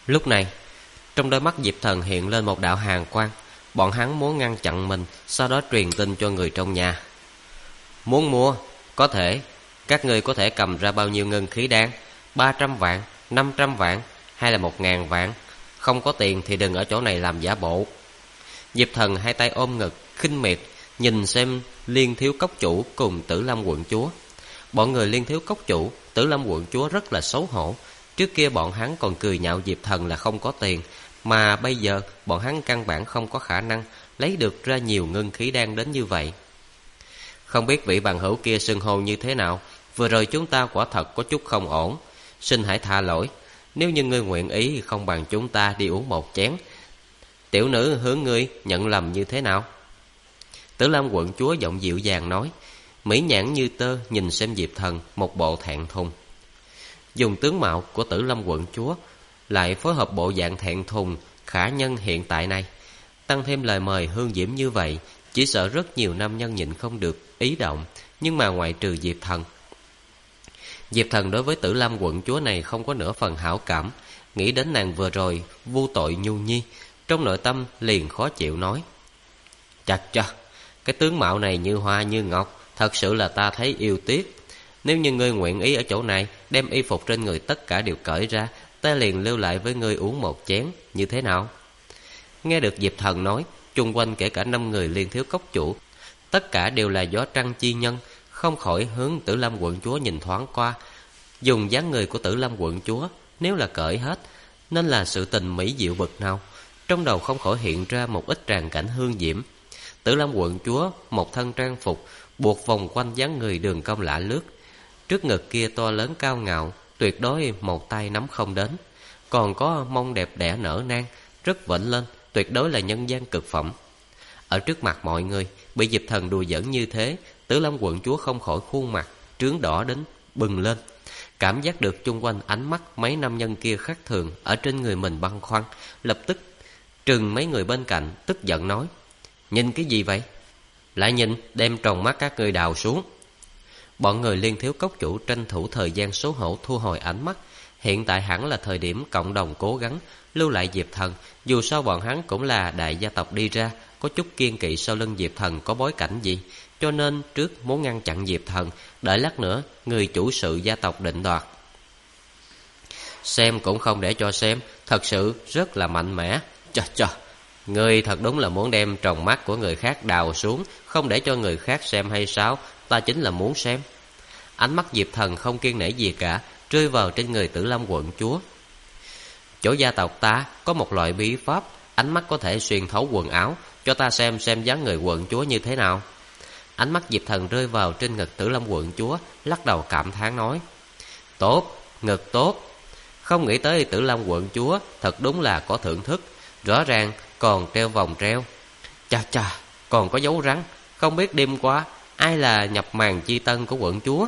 Lúc này, trong đôi mắt Diệp Thần hiện lên một đạo hàn quang. Bọn hắn muốn ngăn chặn mình, sau đó truyền tin cho người trong nhà. Muốn mua, có thể. Các ngươi có thể cầm ra bao nhiêu ngân khí đan? 300 vạn, 500 vạn hay là 1000 vạn? Không có tiền thì đừng ở chỗ này làm giả bộ. Diệp Thần hai tay ôm ngực, khinh miệt nhìn xem Liên Thiếu Cốc Chủ cùng Tử Lâm Quận Chúa. Bọn người Liên Thiếu Cốc Chủ, Tử Lâm Quận Chúa rất là xấu hổ. Trước kia bọn hắn còn cười nhạo Diệp Thần là không có tiền, mà bây giờ bọn hắn căn bản không có khả năng lấy được ra nhiều ngân khí đan đến như vậy. Không biết vị bằng hữu kia xưng hô như thế nào, vừa rồi chúng ta quả thật có chút không ổn. Xin hãy tha lỗi, nếu như ngươi nguyện ý không bằng chúng ta đi uống một chén. Tiểu nữ hướng ngươi nhận lầm như thế nào? Tử Lâm Quận Chúa giọng dịu dàng nói, mỹ nhãn như tơ nhìn xem Diệp Thần một bộ thẹn thùng. Dùng tướng mạo của Tử Lâm Quận Chúa lại phối hợp bộ dạng thẹn thùng khả nhân hiện tại này, tăng thêm lời mời hương diễm như vậy, chỉ sợ rất nhiều nam nhân nhịn không được ý động. Nhưng mà ngoại trừ Diệp Thần, Diệp Thần đối với Tử Lâm Quận Chúa này không có nửa phần hảo cảm. Nghĩ đến nàng vừa rồi vu tội Nhu Nhi, trong nội tâm liền khó chịu nói, chà chà, cái tướng mạo này như hoa như ngọc, thật sự là ta thấy yêu tiếc. Nếu như ngươi nguyện ý ở chỗ này đem y phục trên người tất cả đều cởi ra, ta liền lưu lại với ngươi uống một chén, như thế nào? Nghe được Diệp Thần nói, chung quanh kể cả 5 người Liên Thiếu Cốc Chủ tất cả đều là gió trăng chi nhân, không khỏi hướng Tử Lâm Quận Chúa nhìn thoáng qua. Dùng dáng người của Tử Lâm Quận Chúa nếu là cởi hết nên là sự tình mỹ diệu bậc nào, trong đầu không khỏi hiện ra một ít tràng cảnh hương diễm. Tử Lâm Quận Chúa một thân trang phục buộc vòng quanh dáng người đường cong lạ lướt, trước ngực kia to lớn cao ngạo, tuyệt đối một tay nắm không đến, còn có mông đẹp đẽ nở nang, rất vểnh lên, tuyệt đối là nhân gian cực phẩm. Ở trước mặt mọi người bị Diệp Thần đùa giỡn như thế, Tử Lâm Quận Chúa không khỏi khuôn mặt trướng đỏ đến bừng lên. Cảm giác được chung quanh ánh mắt mấy nam nhân kia khác thường ở trên người mình băn khoăn, lập tức trừng mấy người bên cạnh, tức giận nói, nhìn cái gì vậy? Lại nhìn, đem tròng mắt các ngươi đào xuống. Bọn người Liên Thiếu Cốc Chủ tranh thủ thời gian xấu hổ thu hồi ánh mắt. Hiện tại hẳn là thời điểm cộng đồng cố gắng lưu lại Diệp Thần. Dù sao bọn hắn cũng là đại gia tộc đi ra, có chút kiên kỵ sau lưng Diệp Thần có bối cảnh gì, cho nên trước muốn ngăn chặn Diệp Thần, đợi lát nữa người chủ sự gia tộc định đoạt. Xem cũng không để cho xem, thật sự rất là mạnh mẽ. Chà chà, ngươi thật đúng là muốn đem tròng mắt của người khác đào xuống, không để cho người khác xem hay sao? Ta chính là muốn xem. Ánh mắt Diệp Thần không kiêng nể gì cả, rơi vào trên người Tử Lâm Quận Chúa. Chỗ gia tộc ta có một loại bí pháp, ánh mắt có thể xuyên thấu quần áo, cho ta xem dáng người quận chúa như thế nào. Ánh mắt Diệp Thần rơi vào trên ngực Tử Lâm Quận Chúa, lắc đầu cảm thán nói, tốt, ngực tốt. Không nghĩ tới Tử Lâm Quận Chúa thật đúng là có thưởng thức, rõ ràng còn treo vòng treo. Chà chà, còn có dấu rắn, không biết đêm qua ai là nhập màn chi tân của quận chúa.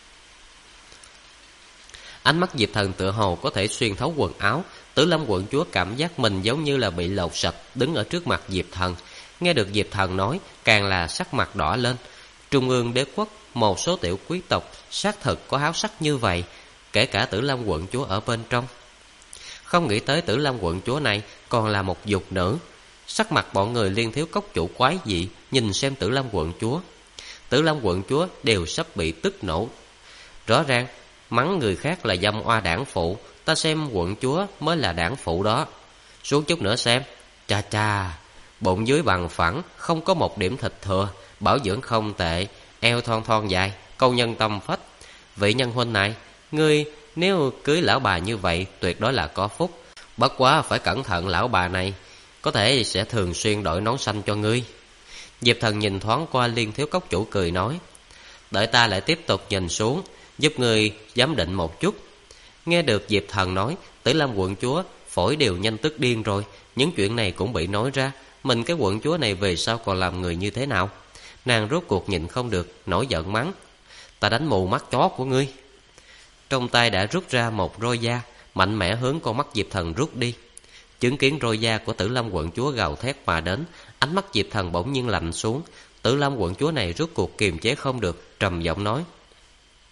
Ánh mắt Diệp Thần tựa hồ có thể xuyên thấu quần áo. Tử Lâm Quận Chúa cảm giác mình giống như là bị lột sạch, đứng ở trước mặt Diệp Thần. Nghe được Diệp Thần nói, càng là sắc mặt đỏ lên. Trung ương đế quốc một số tiểu quý tộc xác thực có háo sắc như vậy, kể cả Tử Lâm Quận Chúa ở bên trong. Không nghĩ tới Tử Lâm Quận Chúa này còn là một dục nữ. Sắc mặt bọn người Liên Thiếu Cốc Chủ quái dị nhìn xem Tử Lâm Quận Chúa. Tử Lâm Quận Chúa đều sắp bị tức nổ. Rõ ràng mắng người khác là dâm oa đảng phụ, ta xem quận chúa mới là đảng phụ đó. Xuống chút nữa xem. Chà chà, bụng dưới bằng phẳng, không có một điểm thịt thừa, bảo dưỡng không tệ, eo thon thon dài, câu nhân tâm phách. Vị nhân huynh này, ngươi nếu cưới lão bà như vậy tuyệt đối là có phúc. Bất quá phải cẩn thận, lão bà này có thể sẽ thường xuyên đổi nón xanh cho ngươi. Diệp Thần nhìn thoáng qua Liên Thiếu Cốc Chủ cười nói, đợi ta lại tiếp tục nhìn xuống, giúp ngươi giám định một chút. Nghe được Diệp Thần nói, Tử Lâm Quận Chúa phổi đều nhanh tức điên rồi. Những chuyện này cũng bị nói ra, mình cái quận chúa này về sau còn làm người như thế nào? Nàng rốt cuộc nhịn không được, nổi giận mắng, ta đánh mù mắt chó của ngươi. Trong tay đã rút ra một roi da, mạnh mẽ hướng con mắt Diệp Thần rút đi. Chứng kiến roi da của Tử Lâm Quận Chúa gào thét mà đến, ánh mắt Diệp Thần bỗng nhiên lạnh xuống. Tử Lâm Quận Chúa này rốt cuộc kiềm chế không được, trầm giọng nói,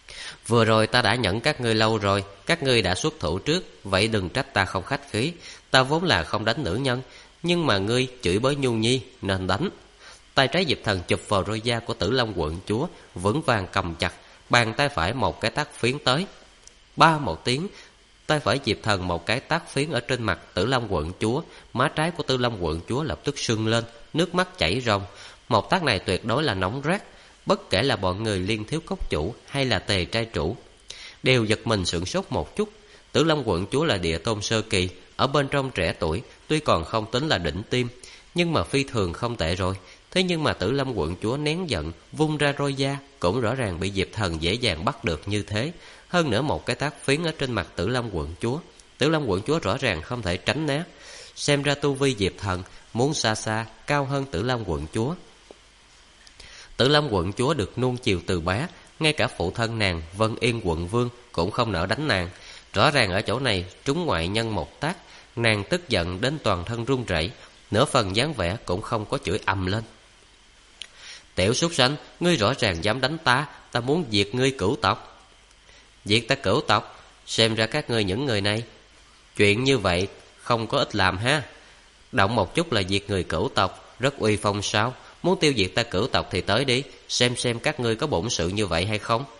Vừa rồi ta đã nhẫn các ngươi lâu rồi, các ngươi đã xuất thủ trước, vậy đừng trách ta không khách khí. Ta vốn là không đánh nữ nhân, nhưng mà ngươi chửi bới nhu nhi nên đánh. Tay trái Diệp Thần chụp vào roi da của Tử Long quận chúa, vững vàng cầm chặt, bàn tay phải một cái tát phiến tới. Ba một tiếng, tay phải Diệp Thần một cái tát phiến ở trên mặt Tử Long quận chúa, má trái của Tử Long quận chúa lập tức sưng lên, nước mắt chảy ròng. Một tát này tuyệt đối là nóng rát, bất kể là bọn người Liên Thiếu Cốc chủ hay là Tề trai chủ đều giật mình sửng sốt một chút. Tử Long quận chúa là địa tôn sơ kỳ, ở bên trong trẻ tuổi, tuy còn không tính là đỉnh tim, nhưng mà phi thường không tệ rồi. Thế nhưng mà Tử Long quận chúa nén giận, vung ra roi da, cũng rõ ràng bị Diệp Thần dễ dàng bắt được như thế. Hơn nữa một cái tát phiến ở trên mặt Tử Long quận chúa, Tử Long quận chúa rõ ràng không thể tránh né. Xem ra tu vi Diệp Thần muốn xa xa cao hơn Tử Long quận chúa. Tử Long quận chúa được nuông chiều từ bé, ngay cả phụ thân nàng Vân Yên quận vương cũng không nỡ đánh nàng. Rõ ràng ở chỗ này trúng ngoại nhân một tát, nàng tức giận đến toàn thân run rẩy, nửa phần dáng vẻ cũng không có chửi ầm lên. Tiểu súc sanh, ngươi rõ ràng dám đánh ta, ta muốn diệt ngươi cửu tộc. Diệt ta cửu tộc? Xem ra các ngươi những người này chuyện như vậy không có ích làm ha. Động một chút là diệt người cửu tộc, rất uy phong sao? Muốn tiêu diệt ta cửu tộc thì tới đi, xem các ngươi có bổn sự như vậy hay không.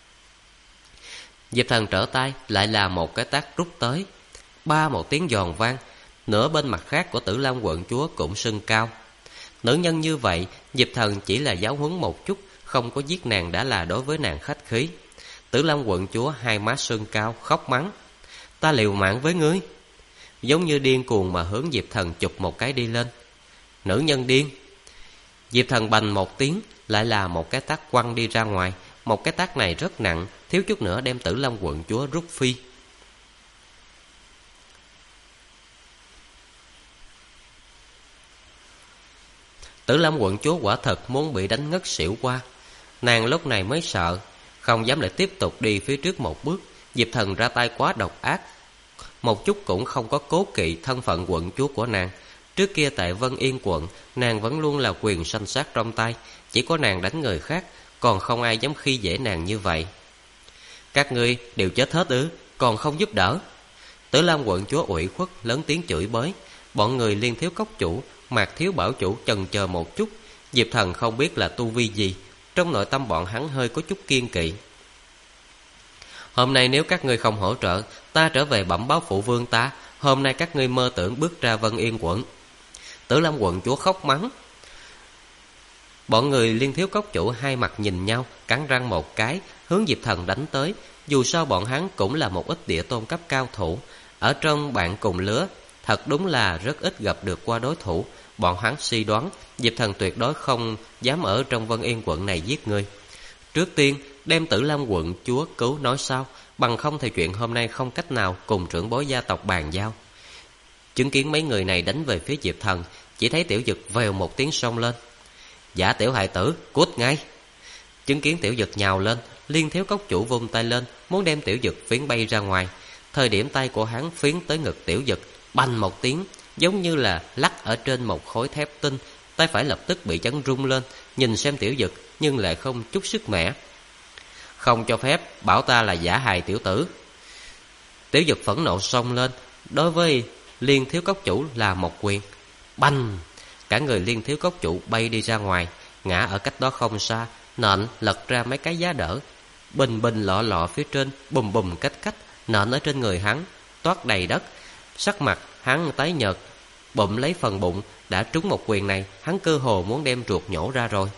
Diệp Thần trở tay lại là một cái tát rút tới. Ba một tiếng giòn vang, nửa bên mặt khác của Tử Long quận chúa cũng sưng cao. Nữ nhân như vậy, Diệp Thần chỉ là giáo huấn một chút, không có giết nàng đã là đối với nàng khách khí. Tử Long quận chúa hai má sưng cao, khóc mắng: ta liều mạng với ngươi. Giống như điên cuồng mà hướng Diệp Thần chụp một cái đi lên. Nữ nhân điên. Diệp Thần bành một tiếng, lại là một cái tát quăng đi ra ngoài. Một cái tát này rất nặng, thiếu chút nữa đem Tử Long quận chúa rút phi. Tử Long quận chúa quả thật muốn bị đánh ngất xỉu qua. Nàng lúc này mới sợ, không dám lại tiếp tục đi phía trước một bước. Diệp Thần ra tay quá độc ác, một chút cũng không có cố kỵ thân phận quận chúa của nàng. Trước kia tại Vân Yên quận, nàng vẫn luôn là quyền sanh sát trong tay, chỉ có nàng đánh người khác, còn không ai dám khi dễ nàng như vậy. Các ngươi đều chết hết ư, còn không giúp đỡ? Tử Long quận chúa ủy khuất lớn tiếng chửi bới. Bọn người Liên Thiếu Cốc chủ, Mạc Thiếu Bảo chủ chần chờ một chút. Diệp Thần không biết là tu vi gì, trong nội tâm bọn hắn hơi có chút kiên kỵ. Hôm nay nếu các ngươi không hỗ trợ, ta trở về bẩm báo phụ vương ta, hôm nay các ngươi mơ tưởng bước ra Vân Yên quận. Tử Long quận chúa khóc mắng. Bọn người Liên Thiếu Cốc chủ hai mặt nhìn nhau, cắn răng một cái, hướng Diệp Thần đánh tới. Dù sao bọn hắn cũng là một ít địa tôn cấp cao thủ, ở trong bạn cùng lứa, thật đúng là rất ít gặp được qua đối thủ. Bọn hắn suy đoán Diệp Thần tuyệt đối không dám ở trong Vân Yên quận này giết người. Trước tiên đem Tử Long quận chúa cứu nói sau, bằng không thì chuyện hôm nay không cách nào cùng trưởng bối gia tộc bàn giao. Chứng kiến mấy người này đánh về phía Diệp Thần, chỉ thấy Tiểu Dực vèo một tiếng xông lên. Giả tiểu hài tử, cút ngay. Chứng kiến Tiểu Dực nhào lên, Liên Thiếu Cốc chủ vung tay lên, muốn đem Tiểu Dực phiến bay ra ngoài. Thời điểm tay của hắn phiến tới ngực Tiểu Dực, bành một tiếng, giống như là lắc ở trên một khối thép tinh. Tay phải lập tức bị chấn rung lên, nhìn xem Tiểu Dực nhưng lại không chút sức mẻ. Không cho phép, bảo ta là giả hài tiểu tử. Tiểu Dực phẫn nộ xông lên, đối với Liên Thiếu Cốc chủ là một quyền. Bành! Cả người Liên Thiếu Cốc chủ bay đi ra ngoài, ngã ở cách đó không xa, nện lật ra mấy cái giá đỡ. Bình bình lọ lọ phía trên, bùm bùm cách cách, nện ở trên người hắn, toát đầy đất. Sắc mặt hắn tái nhợt, bụm lấy phần bụng, đã trúng một quyền này, hắn cơ hồ muốn đem ruột nhổ ra rồi.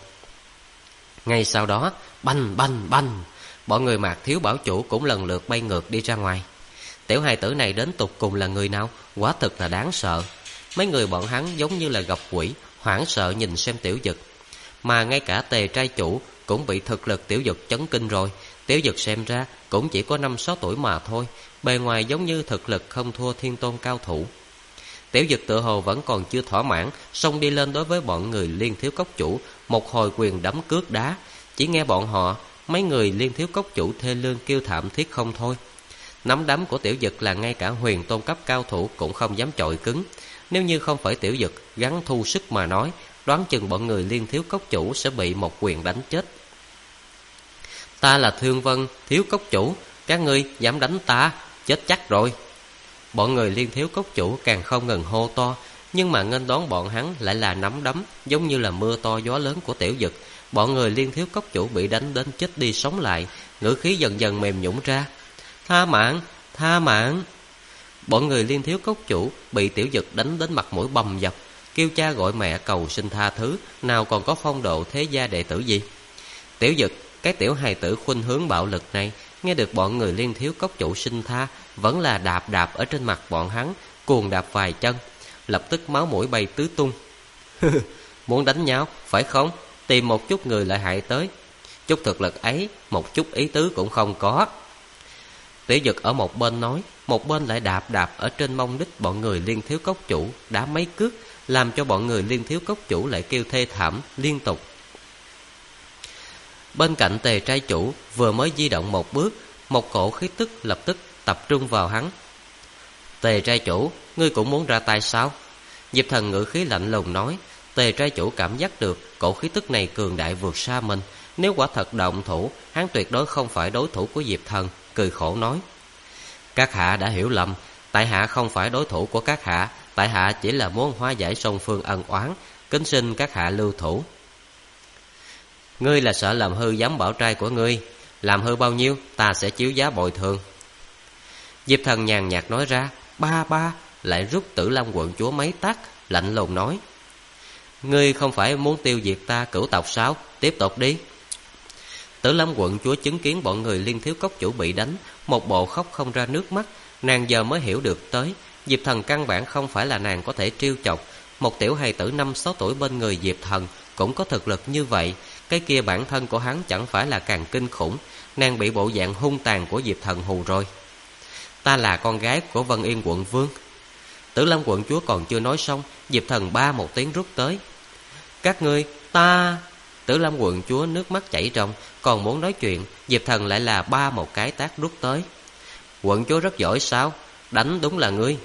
Ngay sau đó, bành bành bành, bọn người Mạc Thiếu Bảo chủ cũng lần lượt bay ngược đi ra ngoài. Tiểu hài tử này đến tục cùng là người nào, quả thực là đáng sợ. Mấy người bọn hắn giống như là gặp quỷ, hoảng sợ nhìn xem Tiểu Dực. Mà ngay cả Tề trai chủ cũng bị thực lực Tiểu Dực chấn kinh rồi. Tiểu Dực xem ra cũng chỉ có 5-6 tuổi mà thôi, bề ngoài giống như thực lực không thua thiên tôn cao thủ. Tiểu Dực tựa hồ vẫn còn chưa thỏa mãn, xông đi lên đối với bọn người Liên Thiếu Cốc chủ, một hồi quyền đấm cước đá. Chỉ nghe bọn họ, mấy người Liên Thiếu Cốc chủ thê lương kêu thảm thiết không thôi. Nắm đấm của Tiểu Dực là ngay cả huyền tôn cấp cao thủ cũng không dám chọi cứng. Nếu như không phải Tiểu Dực gắng thu sức mà nói, đoán chừng bọn người Liên Thiếu Cốc chủ sẽ bị một quyền đánh chết. Ta là Thương Vân thiếu cốc chủ, các ngươi dám đánh ta, chết chắc rồi. Bọn người Liên thiếu cốc chủ càng không ngừng hô to, nhưng mà nghênh đón bọn hắn lại là nắm đấm, giống như là mưa to gió lớn của Tiểu Dực. Bọn người Liên thiếu cốc chủ bị đánh đến chết đi sống lại, ngữ khí dần dần mềm nhũn ra. Tha mạng, tha mạng. Bọn người Liên thiếu cốc chủ bị Tiểu Dực đánh đến mặt mũi bầm dập, kêu cha gọi mẹ cầu xin tha thứ, nào còn có phong độ thế gia đệ tử gì. Tiểu Dực, cái tiểu hài tử khuynh hướng bạo lực này, nghe được bọn người Liên thiếu cốc chủ xin tha, vẫn là đạp đạp ở trên mặt bọn hắn, cuồng đạp vài chân, lập tức máu mũi bay tứ tung. Muốn đánh nhau, phải không? Tìm một chút người lại hại tới. Chút thực lực ấy, một chút ý tứ cũng không có. Tiểu Dực ở một bên nói, một bên lại đạp đạp ở trên mông đít bọn người Liên thiếu cốc chủ, đá mấy cước, làm cho bọn người Liên thiếu cốc chủ lại kêu thê thảm liên tục. Bên cạnh Tề trai chủ vừa mới di động một bước, một cổ khí tức lập tức tập trung vào hắn. Tề trai chủ, ngươi cũng muốn ra tay sao? Diệp Thần ngữ khí lạnh lùng nói. Tề trai chủ cảm giác được cổ khí tức này cường đại vượt xa mình, nếu quả thật động thủ, hắn tuyệt đối không phải đối thủ của Diệp Thần, cười khổ nói. Các hạ đã hiểu lầm, tại hạ không phải đối thủ của các hạ, tại hạ chỉ là muốn hóa giải song phương ân oán, kính xin các hạ lưu thủ. Ngươi là sợ làm hư giám bảo trai của ngươi, làm hư bao nhiêu ta sẽ chiếu giá bồi thường. Diệp Thần nhàn nhạt nói ra. Ba, lại rút Tử Long quận chúa mấy tát, lạnh lùng nói. Ngươi không phải muốn tiêu diệt ta cửu tộc sao? Tiếp tục đi. Tử Long quận chúa chứng kiến bọn người Liên thiếu cốc chủ bị đánh, một bộ khóc không ra nước mắt. Nàng giờ mới hiểu được tới, Diệp Thần căn bản không phải là nàng có thể trêu chọc. Một tiểu hài tử 5-6 tuổi bên người Diệp Thần cũng có thực lực như vậy, cái kia bản thân của hắn chẳng phải là càng kinh khủng. Nàng bị bộ dạng hung tàn của Diệp Thần hù rồi. Ta là con gái của Vân Yên quận vương. Tử Long quận chúa còn chưa nói xong, Diệp Thần ba một tiếng rút tới. Các ngươi, ta... Tử Long quận chúa nước mắt chảy ròng, còn muốn nói chuyện, Diệp Thần lại là ba một cái tát rút tới. Quận chúa rất giỏi sao? Đánh đúng là ngươi.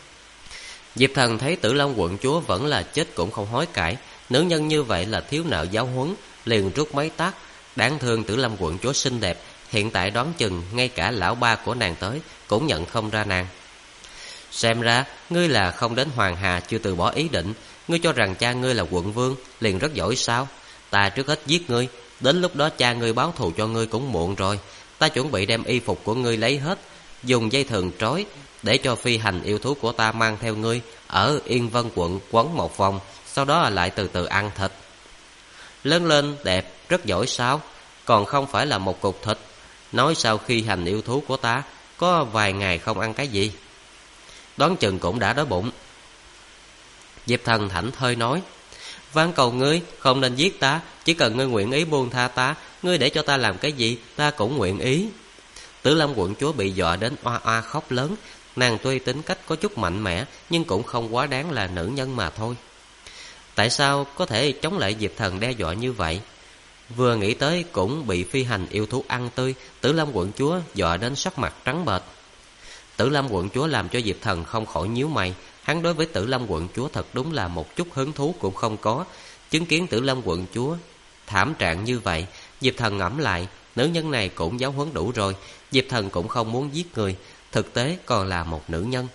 Diệp Thần thấy Tử Long quận chúa vẫn là chết cũng không hối cải, nữ nhân như vậy là thiếu nợ giáo huấn, liền rút mấy tát. Đáng thương Tử Long quận chúa xinh đẹp, hiện tại đoán chừng ngay cả lão ba của nàng tới cũng nhận không ra nàng. Xem ra ngươi là không đến Hoàng Hà chưa từ bỏ ý định. Ngươi cho rằng cha ngươi là quận vương liền rất giỏi sao? Ta trước hết giết ngươi, đến lúc đó cha ngươi báo thù cho ngươi cũng muộn rồi. Ta chuẩn bị đem y phục của ngươi lấy hết, dùng dây thừng trói, để cho phi hành yêu thú của ta mang theo ngươi ở Yên Vân quận quấn một vòng, sau đó lại từ từ ăn thịt. Lớn lên đẹp, rất giỏi sao? Còn không phải là một cục thịt. Nói sau khi hành yêu thú của ta có vài ngày không ăn cái gì, đoán chừng cũng đã đói bụng. Diệp Thần thảnh thơi nói. Van cầu ngươi không nên giết ta, chỉ cần ngươi nguyện ý buông tha ta, ngươi để cho ta làm cái gì ta cũng nguyện ý. Tử Long quận chúa bị dọa đến oa oa khóc lớn. Nàng tuy tính cách có chút mạnh mẽ, nhưng cũng không quá đáng là nữ nhân mà thôi. Tại sao có thể chống lại Diệp Thần đe dọa như vậy? Vừa nghĩ tới cũng bị phi hành yêu thú ăn tươi, Tử Long quận chúa dọa đến sắc mặt trắng bệch. Tử Long quận chúa làm cho Diệp Thần không khỏi nhíu mày. Hắn đối với Tử Long quận chúa thật đúng là một chút hứng thú cũng không có. Chứng kiến Tử Long quận chúa thảm trạng như vậy, Diệp Thần ngẫm lại, nữ nhân này cũng giáo huấn đủ rồi. Diệp Thần cũng không muốn giết người, thực tế còn là một nữ nhân.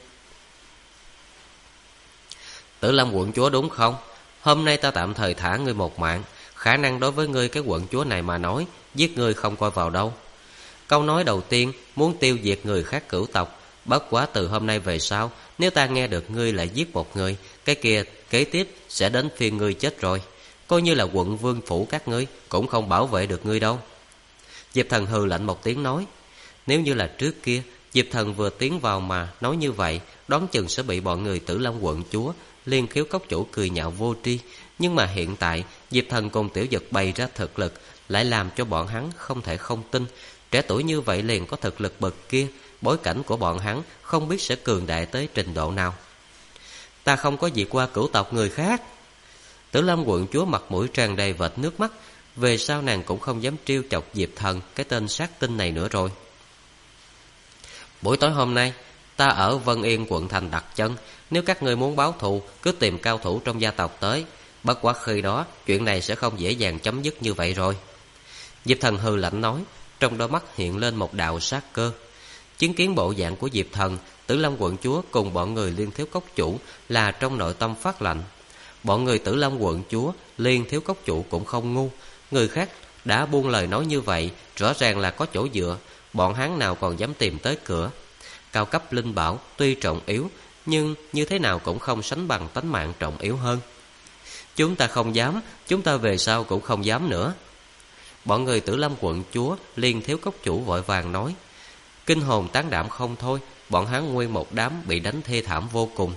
Tử Long quận chúa đúng không? Hôm nay ta tạm thời thả ngươi một mạng. Khả năng đối với ngươi cái quận chúa này mà nói, giết ngươi không coi vào đâu. Câu nói đầu tiên muốn tiêu diệt người khác cửu tộc. Bất quá từ hôm nay về sau, nếu ta nghe được ngươi lại giết một người, cái kia kế tiếp sẽ đến phiên ngươi chết rồi. Coi như là quận vương phủ các ngươi cũng không bảo vệ được ngươi đâu. Diệp Thần hừ lạnh một tiếng nói. Nếu như là trước kia, Diệp Thần vừa tiến vào mà nói như vậy, đoán chừng sẽ bị bọn người Tử Long quận chúa, Liên khiếu cốc chủ cười nhạo vô tri. Nhưng mà hiện tại, Diệp Thần cùng Tiểu Dực bày ra thực lực, lại làm cho bọn hắn không thể không tin. Trẻ tuổi như vậy liền có thực lực bậc kia, bối cảnh của bọn hắn không biết sẽ cường đại tới trình độ nào. Ta không có diệt qua cửu tộc người khác. Tử Long quận chúa mặt mũi tràn đầy vệt nước mắt. Về sau nàng cũng không dám trêu chọc Diệp Thần, cái tên sát tinh này nữa rồi. Buổi tối hôm nay ta ở Vân Yên quận thành đặt chân. Nếu các ngươi muốn báo thù, cứ tìm cao thủ trong gia tộc tới. Bất quá khi đó chuyện này sẽ không dễ dàng chấm dứt như vậy rồi. Diệp Thần hừ lạnh nói. trong đôi mắt hiện lên một đạo sát cơ. Chứng kiến bộ dạng của Diệp Thần, Tử Lâm quận chúa cùng bọn người Liên Thiếu Cốc chủ là trong nội tâm phát lạnh. Bọn người Tử Lâm quận chúa, Liên Thiếu Cốc chủ cũng không ngu. Người khác đã buông lời nói như vậy, rõ ràng là có chỗ dựa, bọn hắn nào còn dám tìm tới cửa. Cao cấp linh bảo tuy trọng yếu, nhưng như thế nào cũng không sánh bằng tánh mạng trọng yếu hơn. Chúng ta không dám, chúng ta về sau cũng không dám nữa. Bọn người Tử Lâm quận chúa, Liên Thiếu Cốc chủ vội vàng nói. Kinh hồn tán đảm không thôi, bọn hắn nguyên một đám bị đánh thê thảm vô cùng.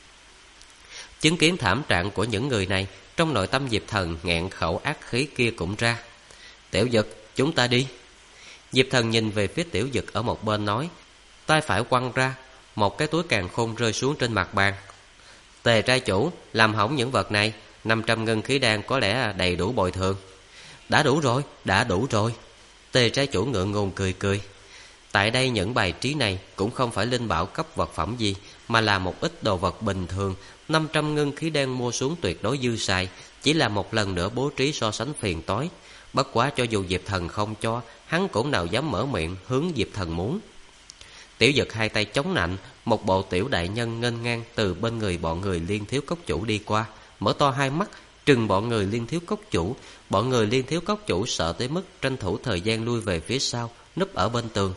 Chứng kiến thảm trạng của những người này, trong nội tâm Diệp Thần nghẹn khẩu ác khí kia cũng ra. Tiểu Dực, chúng ta đi. Diệp Thần nhìn về phía Tiểu Dực ở một bên nói. Tay phải quăng ra, một cái túi càn khôn rơi xuống trên mặt bàn. Tề trai chủ, làm hỏng những vật này, 500 ngân khí đan có lẽ đầy đủ bồi thường. Đã đủ rồi, đã đủ rồi. Tề trai chủ ngượng ngùng cười cười. Tại đây những bài trí này cũng không phải linh bảo cấp vật phẩm gì, mà là một ít đồ vật bình thường. 500 ngân khí đan mua xuống tuyệt đối dư xài, chỉ là một lần nữa bố trí so sánh phiền toái. Bất quá cho dù Diệp Thần không cho, hắn cũng nào dám mở miệng hướng Diệp Thần muốn. Tiểu Dực hai tay chống nạnh, một bộ tiểu đại nhân nghênh ngang từ bên người bọn người Liên Thiếu Cốc chủ đi qua, mở to hai mắt trừng bọn người Liên Thiếu Cốc chủ. Bọn người Liên Thiếu Cốc chủ sợ tới mức tranh thủ thời gian lui về phía sau, núp ở bên tường.